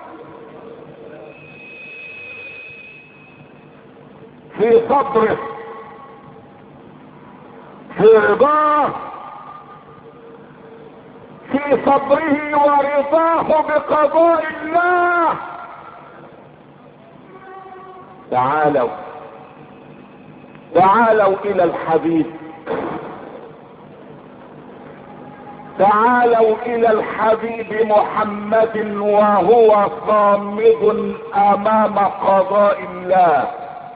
في صبره، في رضاه، في صبره ورضاه بقضاء الله. تعالوا الى الحبيب، تعالوا الى الحبيب محمد وهو صامد امام قضاء الله.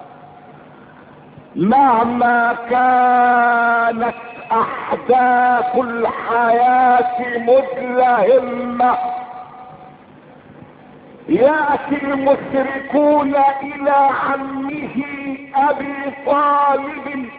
مهما كانت احداث الحياة مدلهمة، يأتي المشركون الى عمه ابي طالب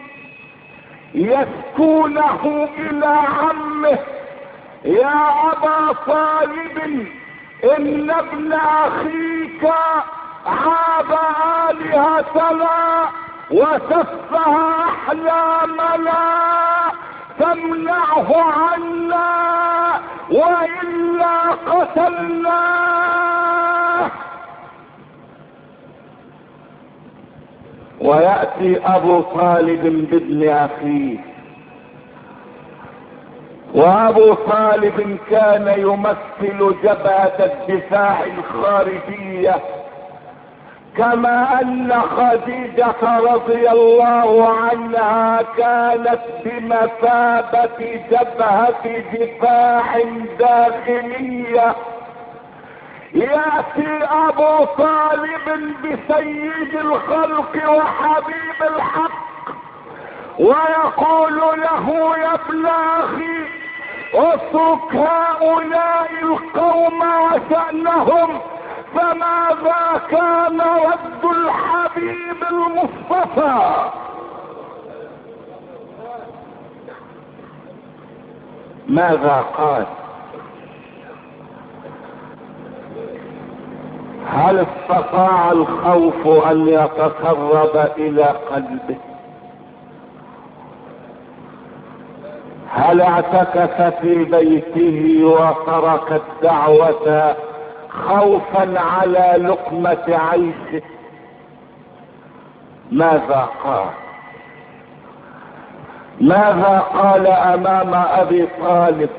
يسكونه الى عمه: يا ابا طالب، ان ابن اخيك عاب الهتنا وسفه احلامنا، فامنعه عنا والا قتلناه. ويأتي ابو طالب بابن اخيه، وابو طالب كان يمثل جبهة الدفاع الخارجية، كما ان خديجة رضي الله عنها كانت بمثابة جبهة دفاع داخلية. يأتي ابو طالب بسيد الخلق وحبيب الحق ويقول له: يا ابن اخي، اترك هؤلاء القوم وشأنهم، فماذا كان رد الحبيب المصطفى؟ ماذا قال؟ هل استطاع الخوف ان يتسرب الى قلبه؟ هل اعتكف في بيته وترك الدعوة خوفا على لقمة عيشه؟ ماذا قال؟ ماذا قال امام ابي طالب؟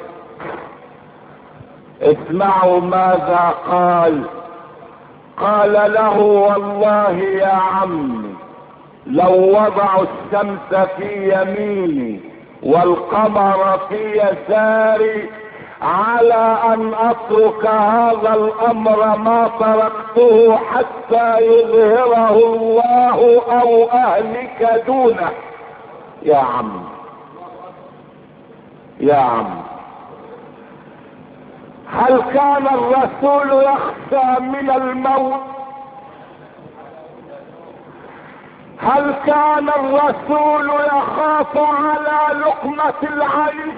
اسمعوا ماذا قال. قال له: والله يا عمي، لو وضعوا الشمس في يميني والقمر في يساري على ان اترك هذا الامر ما تركته حتى يظهره الله او اهلك دونه. يا عم، يا عم، هل كان الرسول يخشى من الموت؟ هل كان الرسول يخاف على لقمة العيش؟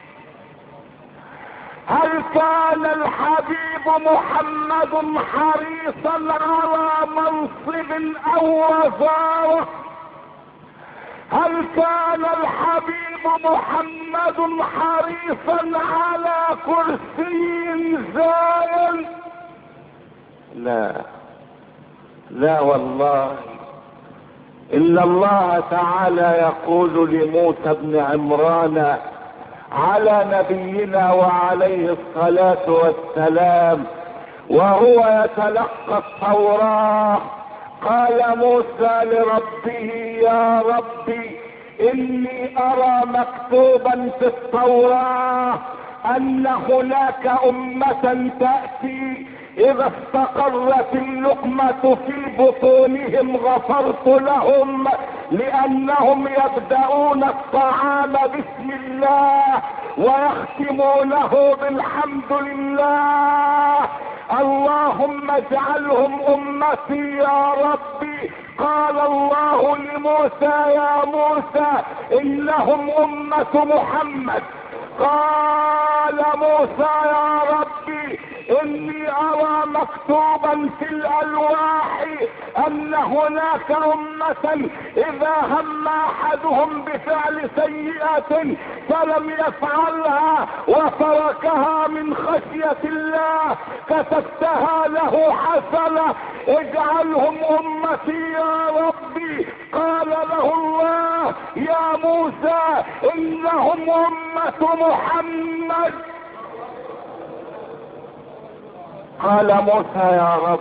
هل كان الحبيب محمد حريصا على منصب او وزارة؟ هل كان الحبيب محمد حريصا على كرسي زائل؟ لا والله. إن الله تعالى يقول لموسى بن عمران على نبينا وعليه الصلاة والسلام وهو يتلقى التوراة: قال موسى لربه: يا ربي، إني أرى مكتوبا في التوراة أن هناك أمة تأتي إذا استقرت اللقمة في بطونهم غفرت لهم، لأنهم يبدأون الطعام بسم الله ويختمونه بالحمد لله. اللهم اجعلهم أمتي يا ربي. قال الله لموسى: يا موسى، إنهم أمة محمد. قال موسى: يا ربي، إني أرى مكتوبا في الألواح أن هناك أمة إذا هم أحدهم بفعل سيئة فلم يفعلها وتركها من خشية الله كتبتها له حسنة، اجعلهم أمتي يا ربي. قال له الله: يا موسى، إنهم أمة محمد. قال موسى يا رب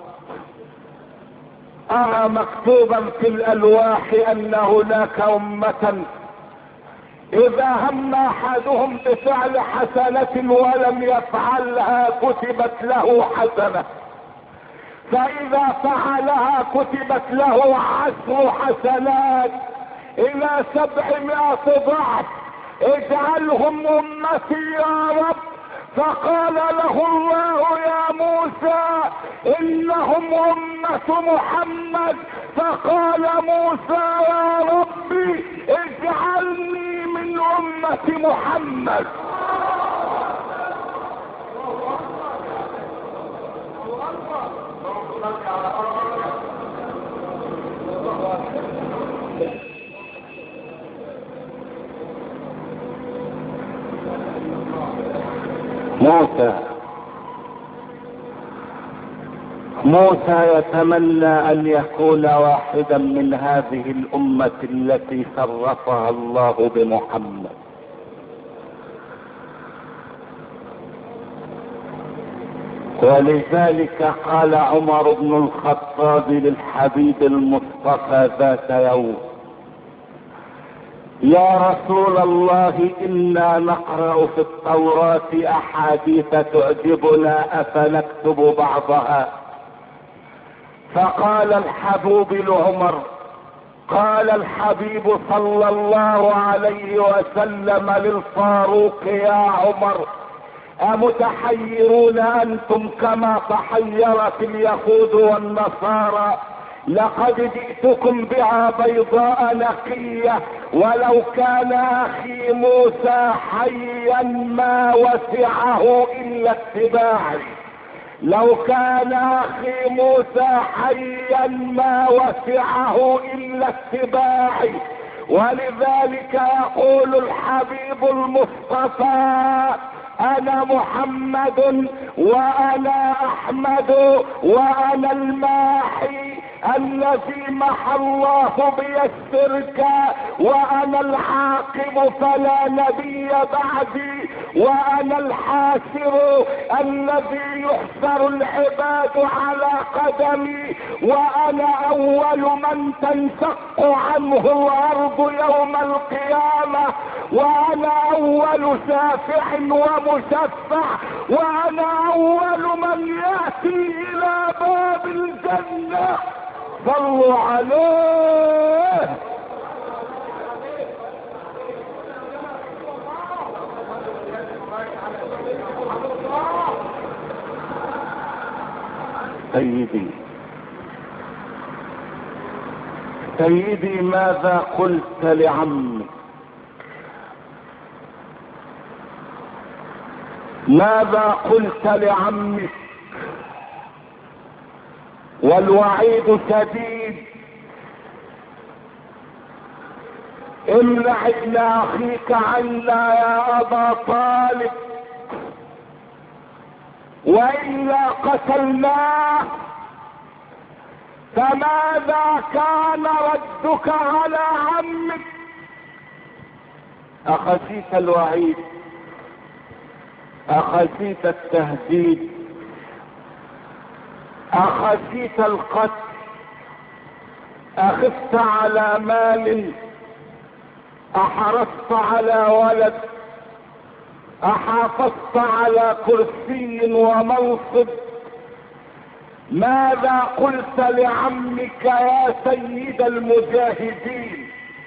أرى مكتوبا في الألواح أن هناك أمة إذا هم أحدهم بفعل حسنة ولم يفعلها كتبت له حسنة، فإذا فعلها كتبت له 10 حسنات إلى 700 ضعف. اجعلهم أمتي يا رب. فقال له الله يا موسى إنهم أمة محمد. فقال موسى يا ربي اجعلني من أمة محمد. موسى يتمنى ان يكون واحدا من هذه الامة التي شرفها الله بمحمد. ولذلك قال عمر بن الخطاب للحبيب المصطفى ذات يوم يا رسول الله إنا نقرأ في التوراة أحاديث تعجبنا أفنكتب بعضها؟ فقال الحبيب لعمر قال الحبيب صلى الله عليه وسلم للفاروق يا عمر أمتحيرون أنتم كما تحيرت اليهود والنصارى؟ لقد جئتكم بها بيضاء نقية ولو كان أخي موسى حيا ما وسعه إلا اتباعي. لو كان أخي موسى حيا ما وسعه إلا اتباعي. ولذلك يقول الحبيب المصطفى أنا محمد وأنا أحمد وأنا الماحي الذي محى الله بي الشرك وأنا العاقب فلا نبي بعدي وأنا الحاشر الذي يحشر العباد على قدمي وأنا أول من تنشق عنه الأرض يوم القيامة وأنا أول شافع ومشفع وأنا أول من يأتي إلى باب الجنة. صلوا عليه. سيدي ماذا قلت لعمك؟ ماذا قلت لعمك؟ والوعيد شديد. امنع ابن اخيك عنا يا ابا طالب والا قتلناه. فماذا كان ردك على عمك؟ اخشيت الوعيد، اخشيت التهديد، اخشيت القتل، اخفت على مال، احرصت على ولد، احافظت على كرسي ومنصب. ماذا قلت لعمك يا سيد المجاهدين،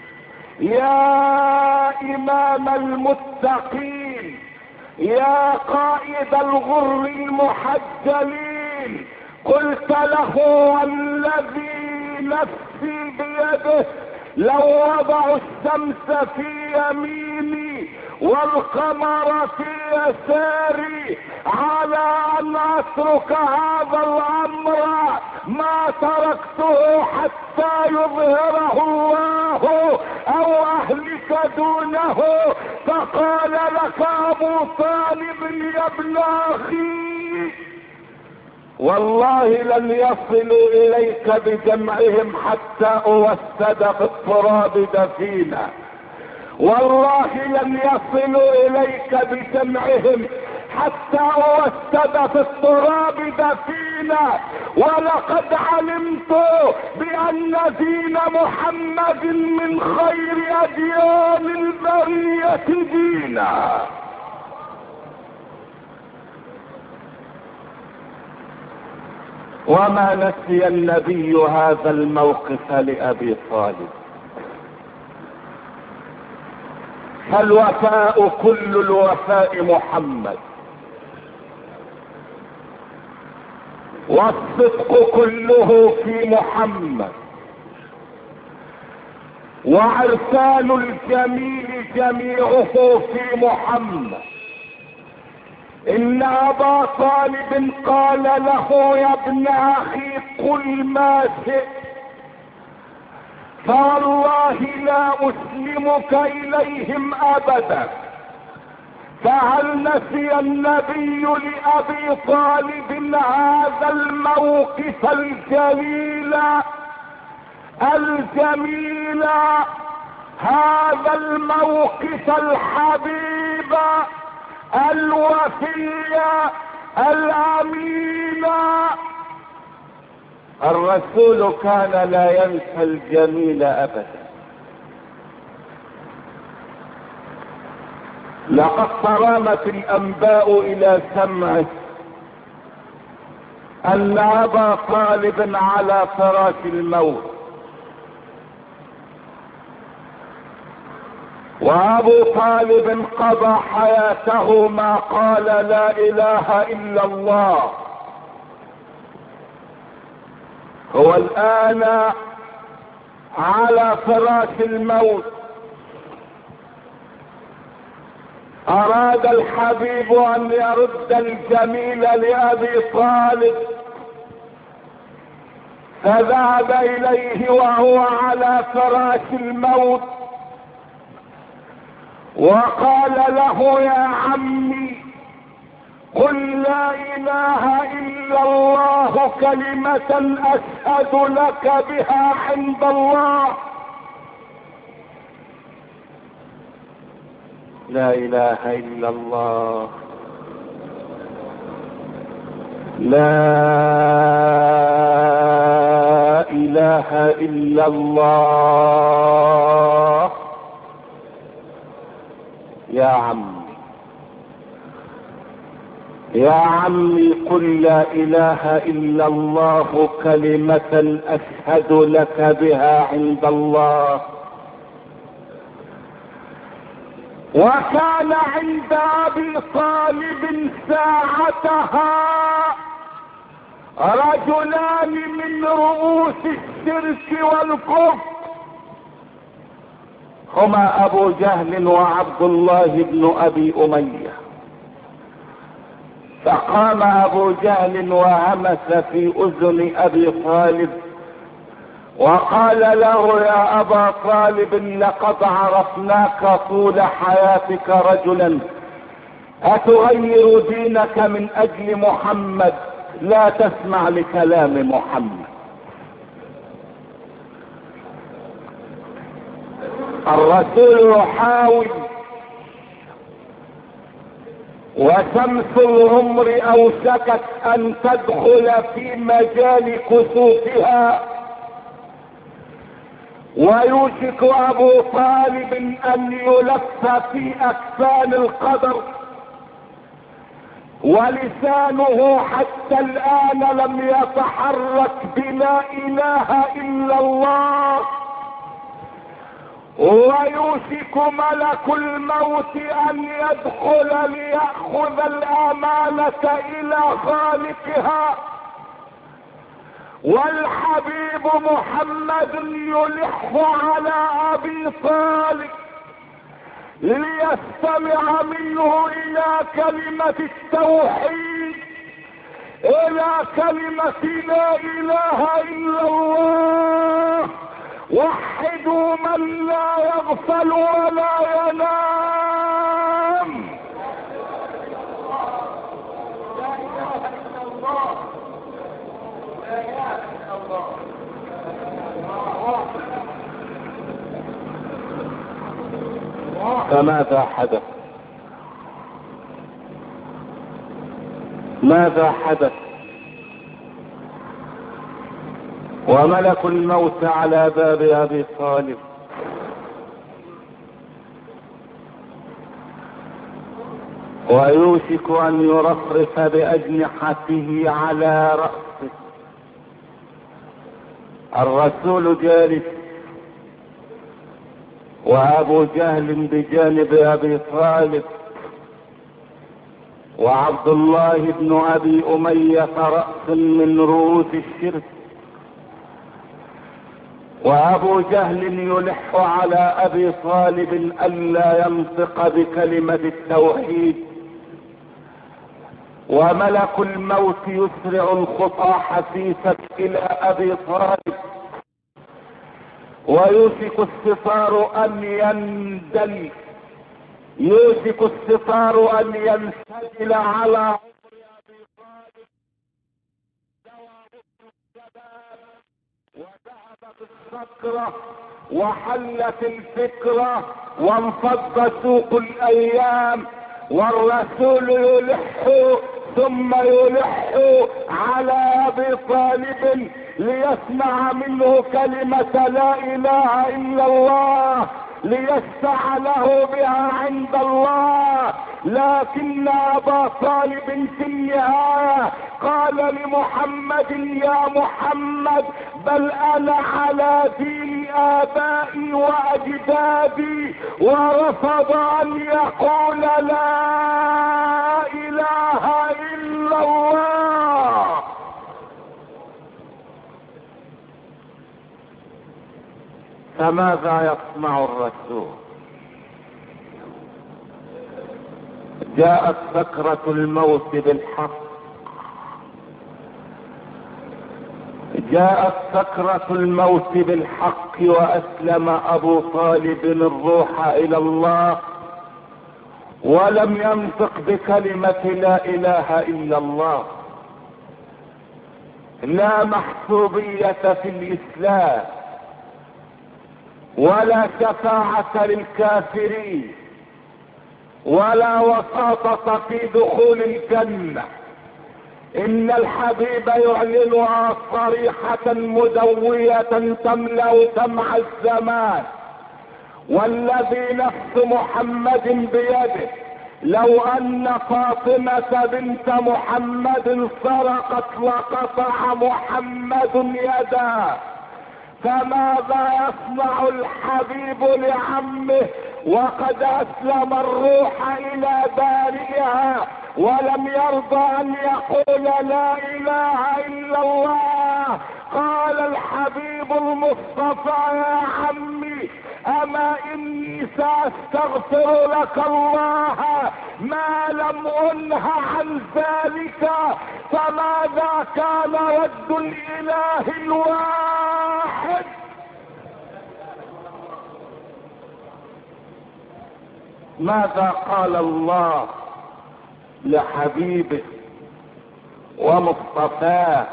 يا امام المتقين، يا قائد الغر المحجلين؟ قلت له والذي نفسي بيده لو وضعوا الشمس في يميني والقمر في يساري على ان اترك هذا الامر ما تركته حتى يظهره الله او اهلك دونه. فقال لك ابو طالب يا ابن اخي والله لن يصلوا اليك بجمعهم حتى اوسد في التراب دفينا. والله لن يصلوا اليك بجمعهم حتى اوسد في التراب دفينا، ولقد علمت بان دين محمد من خير اديان البرية دينا. وما نسي النبي هذا الموقف لأبي طالب. فالوفاء كل الوفاء محمد، والصدق كله في محمد، وعرفان الجميل جميعه في محمد. ان ابا طالب قال له يا ابن اخي قل ما شئت، فوالله لا اسلمك اليهم ابدا. فهل نسي النبي لابي طالب هذا الموقف الجليل الجميل، هذا الموقف الحبيب الوفي الامين؟ الرسول كان لا ينسى الجميل ابدا. لقد صرمت الانباء الى سمعه ان ابا طالب على فراش الموت، وابو طالب قضى حياته ما قال لا اله الا الله. هو الان على فراش الموت. اراد الحبيب ان يرد الجميل لابي طالب، فذهب اليه وهو على فراش الموت وقال له يا عمي قل لا اله الا الله كلمة اشهد لك بها عند الله. لا اله الا الله، لا اله الا الله. يا عمي يا عمي قل لا اله الا الله كلمة اشهد لك بها عند الله. وكان عند ابي طالب ساعتها رجلان من رؤوس الشرك والكفر، هما ابو جهل وعبد الله بن ابي امية. فقام ابو جهل وهمس في اذن ابي طالب وقال له يا ابا طالب لقد عرفناك طول حياتك رجلا اتغير دينك من اجل محمد، لا تسمع لكلام محمد. الرسول يحاول وشمس العمر اوشكت ان تدخل في مجال كسوفها، ويوشك ابو طالب ان يلف في اكفان القدر، ولسانه حتى الان لم يتحرك بلا اله الا الله. ويوشك ملك الموت ان يدخل ليأخذ الامانة الى خالقها، والحبيب محمد يلح على ابي طالب ليستمع منه الى كلمة التوحيد، الى كلمة لا اله الا الله. وحدوا من لا يغفل ولا ينام. لا اله الا الله، لا اله الا الله. فماذا حدث؟ ماذا حدث؟ وملك الموت على باب ابي طالب، ويوشك ان يرفرف باجنحته على رأسه. الرسول جالس وابو جهل بجانب ابي طالب، وعبد الله بن ابي امية رأس من رؤوس الشرك، وابو جهل يلح على ابي طالب الا ينطق بكلمة التوحيد، وملك الموت يسرع الخطى حثيثا الى ابي طالب، ويوشك الستار ان يندل، يوشك الستار ان ينسجل على عمر ابي طالب. وذهبت السكرة وحلت الفكرة وانفض سوق الايام، والرسول يلح ثم يلح على ابي طالب ليسمع منه كلمة لا اله الا الله، ليشفع له بها عند الله. لكن ابا طالب في النهاية قال لمحمد: يا محمد، بل انا على دين ابائي واجدادي، ورفض ان يقول لا اله الا الله. فماذا يصنع الرسول؟ جاءت سكرة الموت بالحق، جاءت سكرة الموت بالحق، واسلم ابو طالب الروح الى الله، ولم ينطق بكلمة لا اله الا الله. لا محسوبية في الاسلام، ولا شفاعة للكافرين، ولا وساطة في دخول الجنة. ان الحبيب يعلنها صريحة مدوية تملأ سمع الزمان. والذي نفس محمد بيده، لو ان فاطمة بنت محمد سرقت لقطع محمد يدها. فماذا يصنع الحبيب لعمه وقد اسلم الروح الى بارئها، ولم يرضى ان يقول لا اله الا الله؟ قال الحبيب المصطفى: يا عمي، اما اني ساستغفر لك الله ما لم انه عن ذلك. فماذا كان رد الاله الواحد؟ ماذا قال الله لحبيبه ومصطفاه؟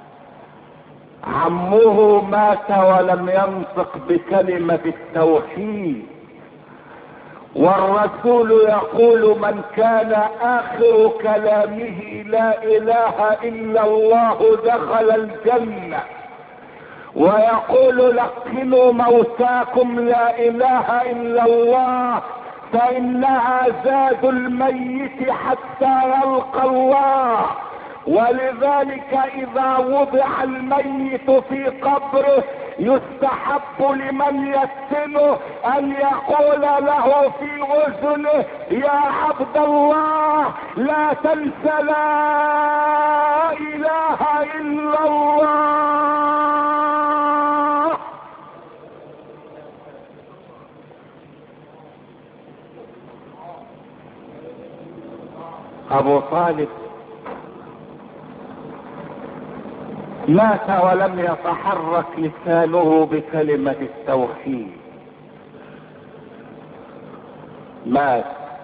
عمه مات ولم ينطق بكلمة التوحيد، والرسول يقول: من كان اخر كلامه لا اله الا الله دخل الجنة. ويقول: لقنوا موتاكم لا اله الا الله، فانها زاد الميت حتى يلقى الله. ولذلك اذا وضع الميت في قبره يستحب لمن يدفنه ان يقول له في اذنه: يا عبد الله، لا تنس لا اله الا الله. ابو طالب مات ولم يتحرك لسانه بكلمة التوحيد. مات.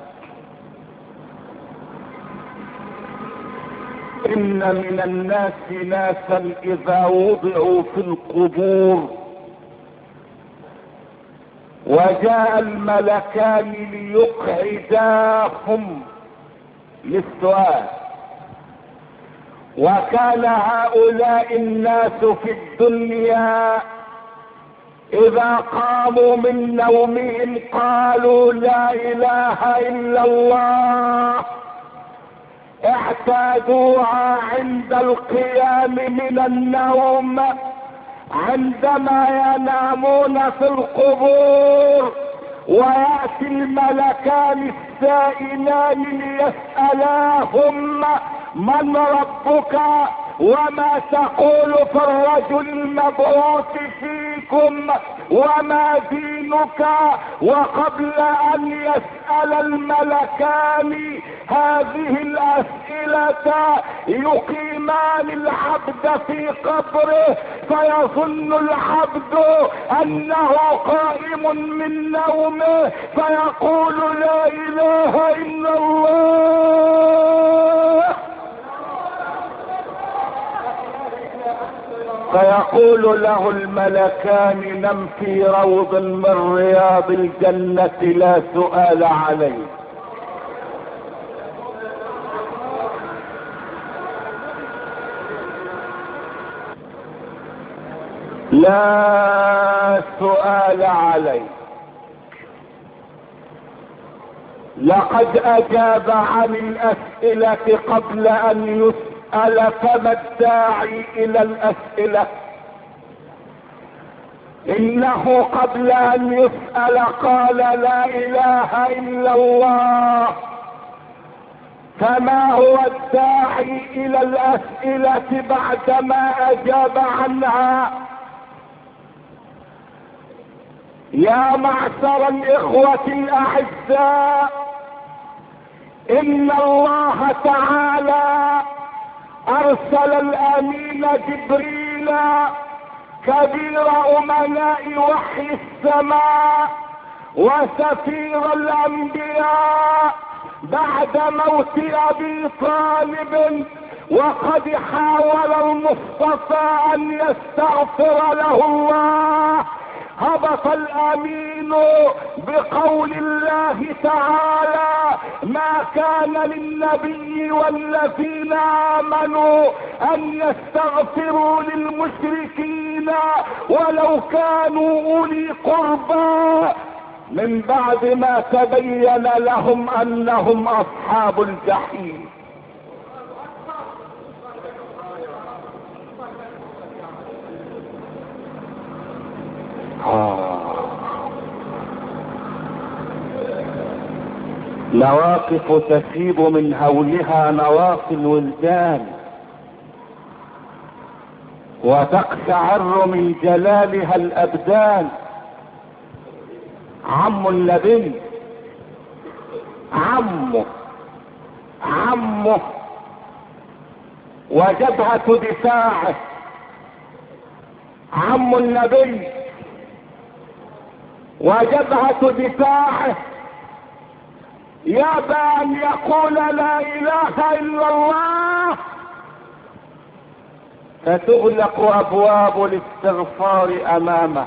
ان من الناس ناسا اذا وضعوا في القبور وجاء الملكان ليقعداهم للسؤال: وكان هؤلاء الناس في الدنيا اذا قاموا من نومهم قالوا لا اله الا الله، اعتادوها عند القيام من النوم، عندما ينامون في القبور ويأتي الملكان السائلان ليسألاهم من ربك وما تقول في الرجل المبعوث فيكم وما دينك، وقبل ان يسأل الملكان هذه الاسئلة يقيمان العبد في قبره، فيظن العبد انه قائم من نومه فيقول لا اله الا الله، فيقول له الملكان نم في روض من رياض الجنة لا سؤال عليه. لا سؤال عليه. لقد اجاب عن الاسئلة قبل ان يسأل، فما الداعي الى الاسئلة؟ انه قبل ان يسأل قال لا اله الا الله، فما هو الداعي الى الاسئلة بعدما اجاب عنها؟ يا معشر الاخوة الاعزاء، ان الله تعالى ارسل الامين جبريل كبير امناء وحي السماء وسفير الانبياء بعد موت ابي طالب، وقد حاول المصطفى ان يستغفر له الله. هبط الامين بقول الله تعالى ما كان للنبي والذين امنوا ان يستغفروا للمشركين ولو كانوا اولي قربى من بعد ما تبين لهم انهم اصحاب الجحيم. مواقف تسيب من هولها نواصي الولدان وتقشعر من جلالها الابدان. عم النبي، عمه وجبهة دفاعه، عم النبي وجبهة دفاعه يابى ان يقول لا اله الا الله، فتغلق ابواب الاستغفار امامه.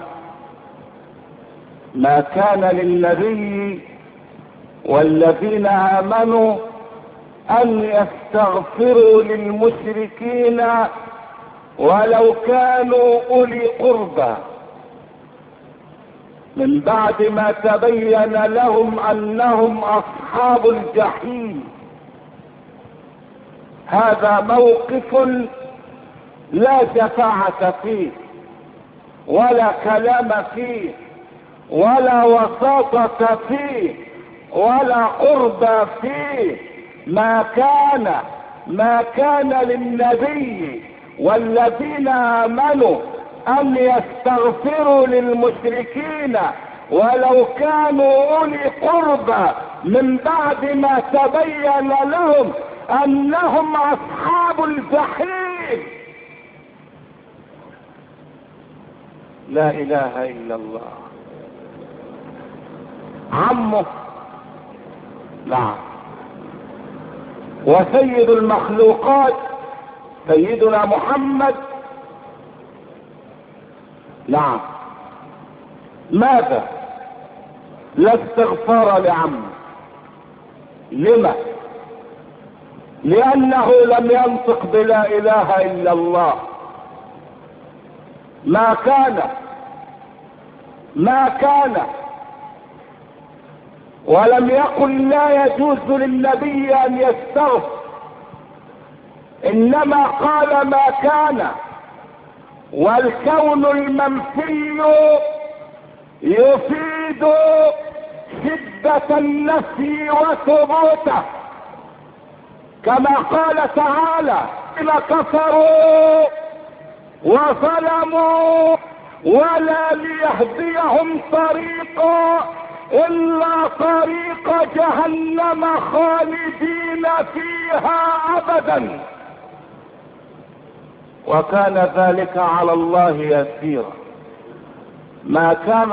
ما كان للنبي والذين امنوا ان يستغفروا للمشركين ولو كانوا اولي قربى من بعد ما تبين لهم انهم اصحاب الجحيم. هذا موقف لا شفاعة فيه ولا كلام فيه ولا وساطة فيه ولا قرب فيه. ما كان للنبي والذين آمنوا ان يستغفروا للمشركين ولو كانوا اولي قربى من بعد ما تبين لهم انهم اصحاب الجحيم. لا اله الا الله. عمه، نعم، وسيد المخلوقات سيدنا محمد، نعم، ماذا؟ لا استغفار لعمه. لما؟ لانه لم ينطق بلا اله الا الله. ما كان ولم يقل لا يجوز للنبي ان يستغفر، انما قال ما كان. والكون المنفي يفيد شدة النفي وثبوته، كما قال تعالى إن كفروا وظلموا ولا ليهديهم طريقا إلا طريق جهنم خالدين فيها أبدا، وكان ذلك على الله يسيرا. ما كان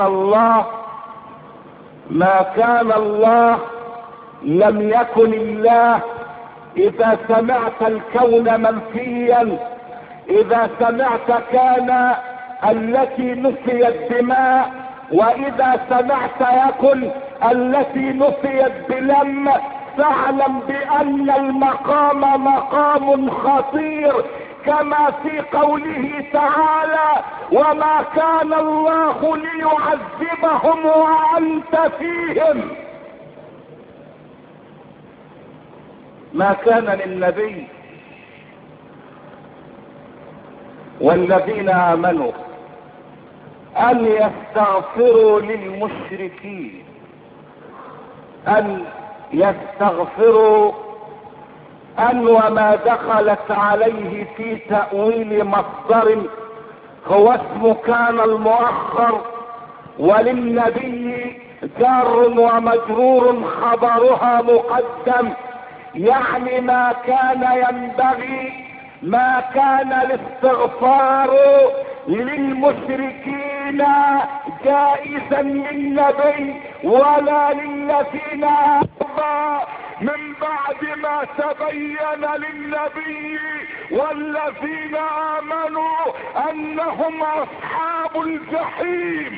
الله لم يكن الله. إذا سمعت الكون منفيا، إذا سمعت كان التي نفيت بما، وإذا سمعت يكن التي نفيت بلم، فاعلم بأن المقام مقام خطير، كما في قوله تعالى وما كان الله ليعذبهم وأنت فيهم. ما كان للنبي والذين آمنوا أن يستغفروا للمشركين، أن يستغفروا أن وما دخلت عليه في تأويل مصدر هو اسم كان المؤخر، وللنبي جار ومجرور خبرها مقدم، يعني ما كان ينبغي، ما كان الاستغفار للمشركين جائزا للنبي ولا للذين آمنوا من بعد ما تبين للنبي والذين آمنوا أنهم أصحاب الجحيم.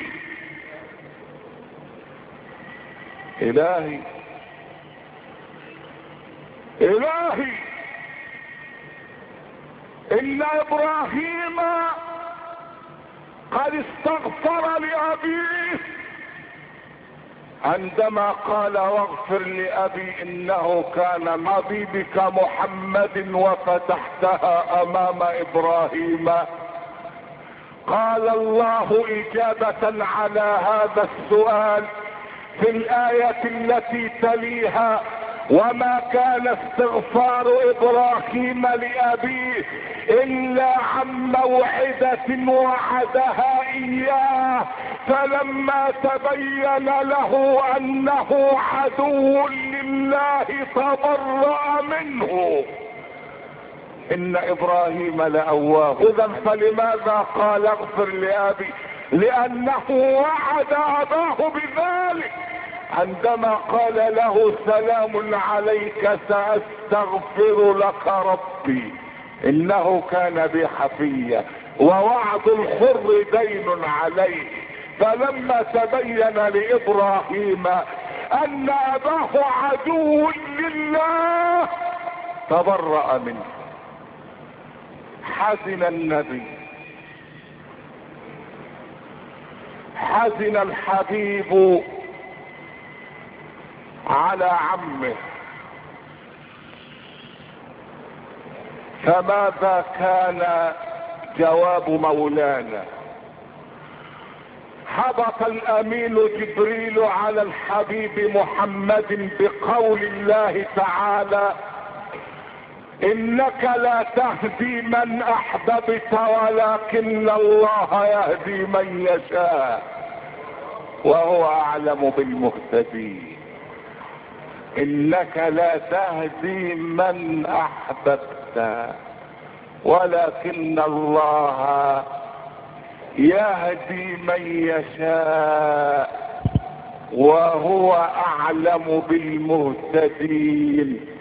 إلهي إن إبراهيم قد استغفر لأبيه عندما قال واغفر لأبي إنه كان ماضي بك محمد وفتحتها أمام إبراهيم. قال الله إجابة على هذا السؤال في الآية التي تليها وما كان استغفار إبراهيم لأبيه إلا عن موعدة وعدها إياه فلما تبين له أنه عدو لله تبرأ منه. إن إبراهيم لأواه. إذا فلماذا قال اغفر لأبي؟ لأنه وعد أباه بذلك عندما قال له سلام عليك سأستغفر لك ربي إنه كان بي حفيا. ووعد الحر دين عليه. فلما تبين لإبراهيم أن أباه عدو لله تبرأ منه. حزن النبي، حزن الحبيب على عمه. فماذا كان جواب مولانا؟ هبط الامين جبريل على الحبيب محمد بقول الله تعالى انك لا تهدي من احببت ولكن الله يهدي من يشاء وهو اعلم بالمهتدين. انك لا تهدي من احببت ولكن الله يهدي من يشاء وهو اعلم بالمهتدين.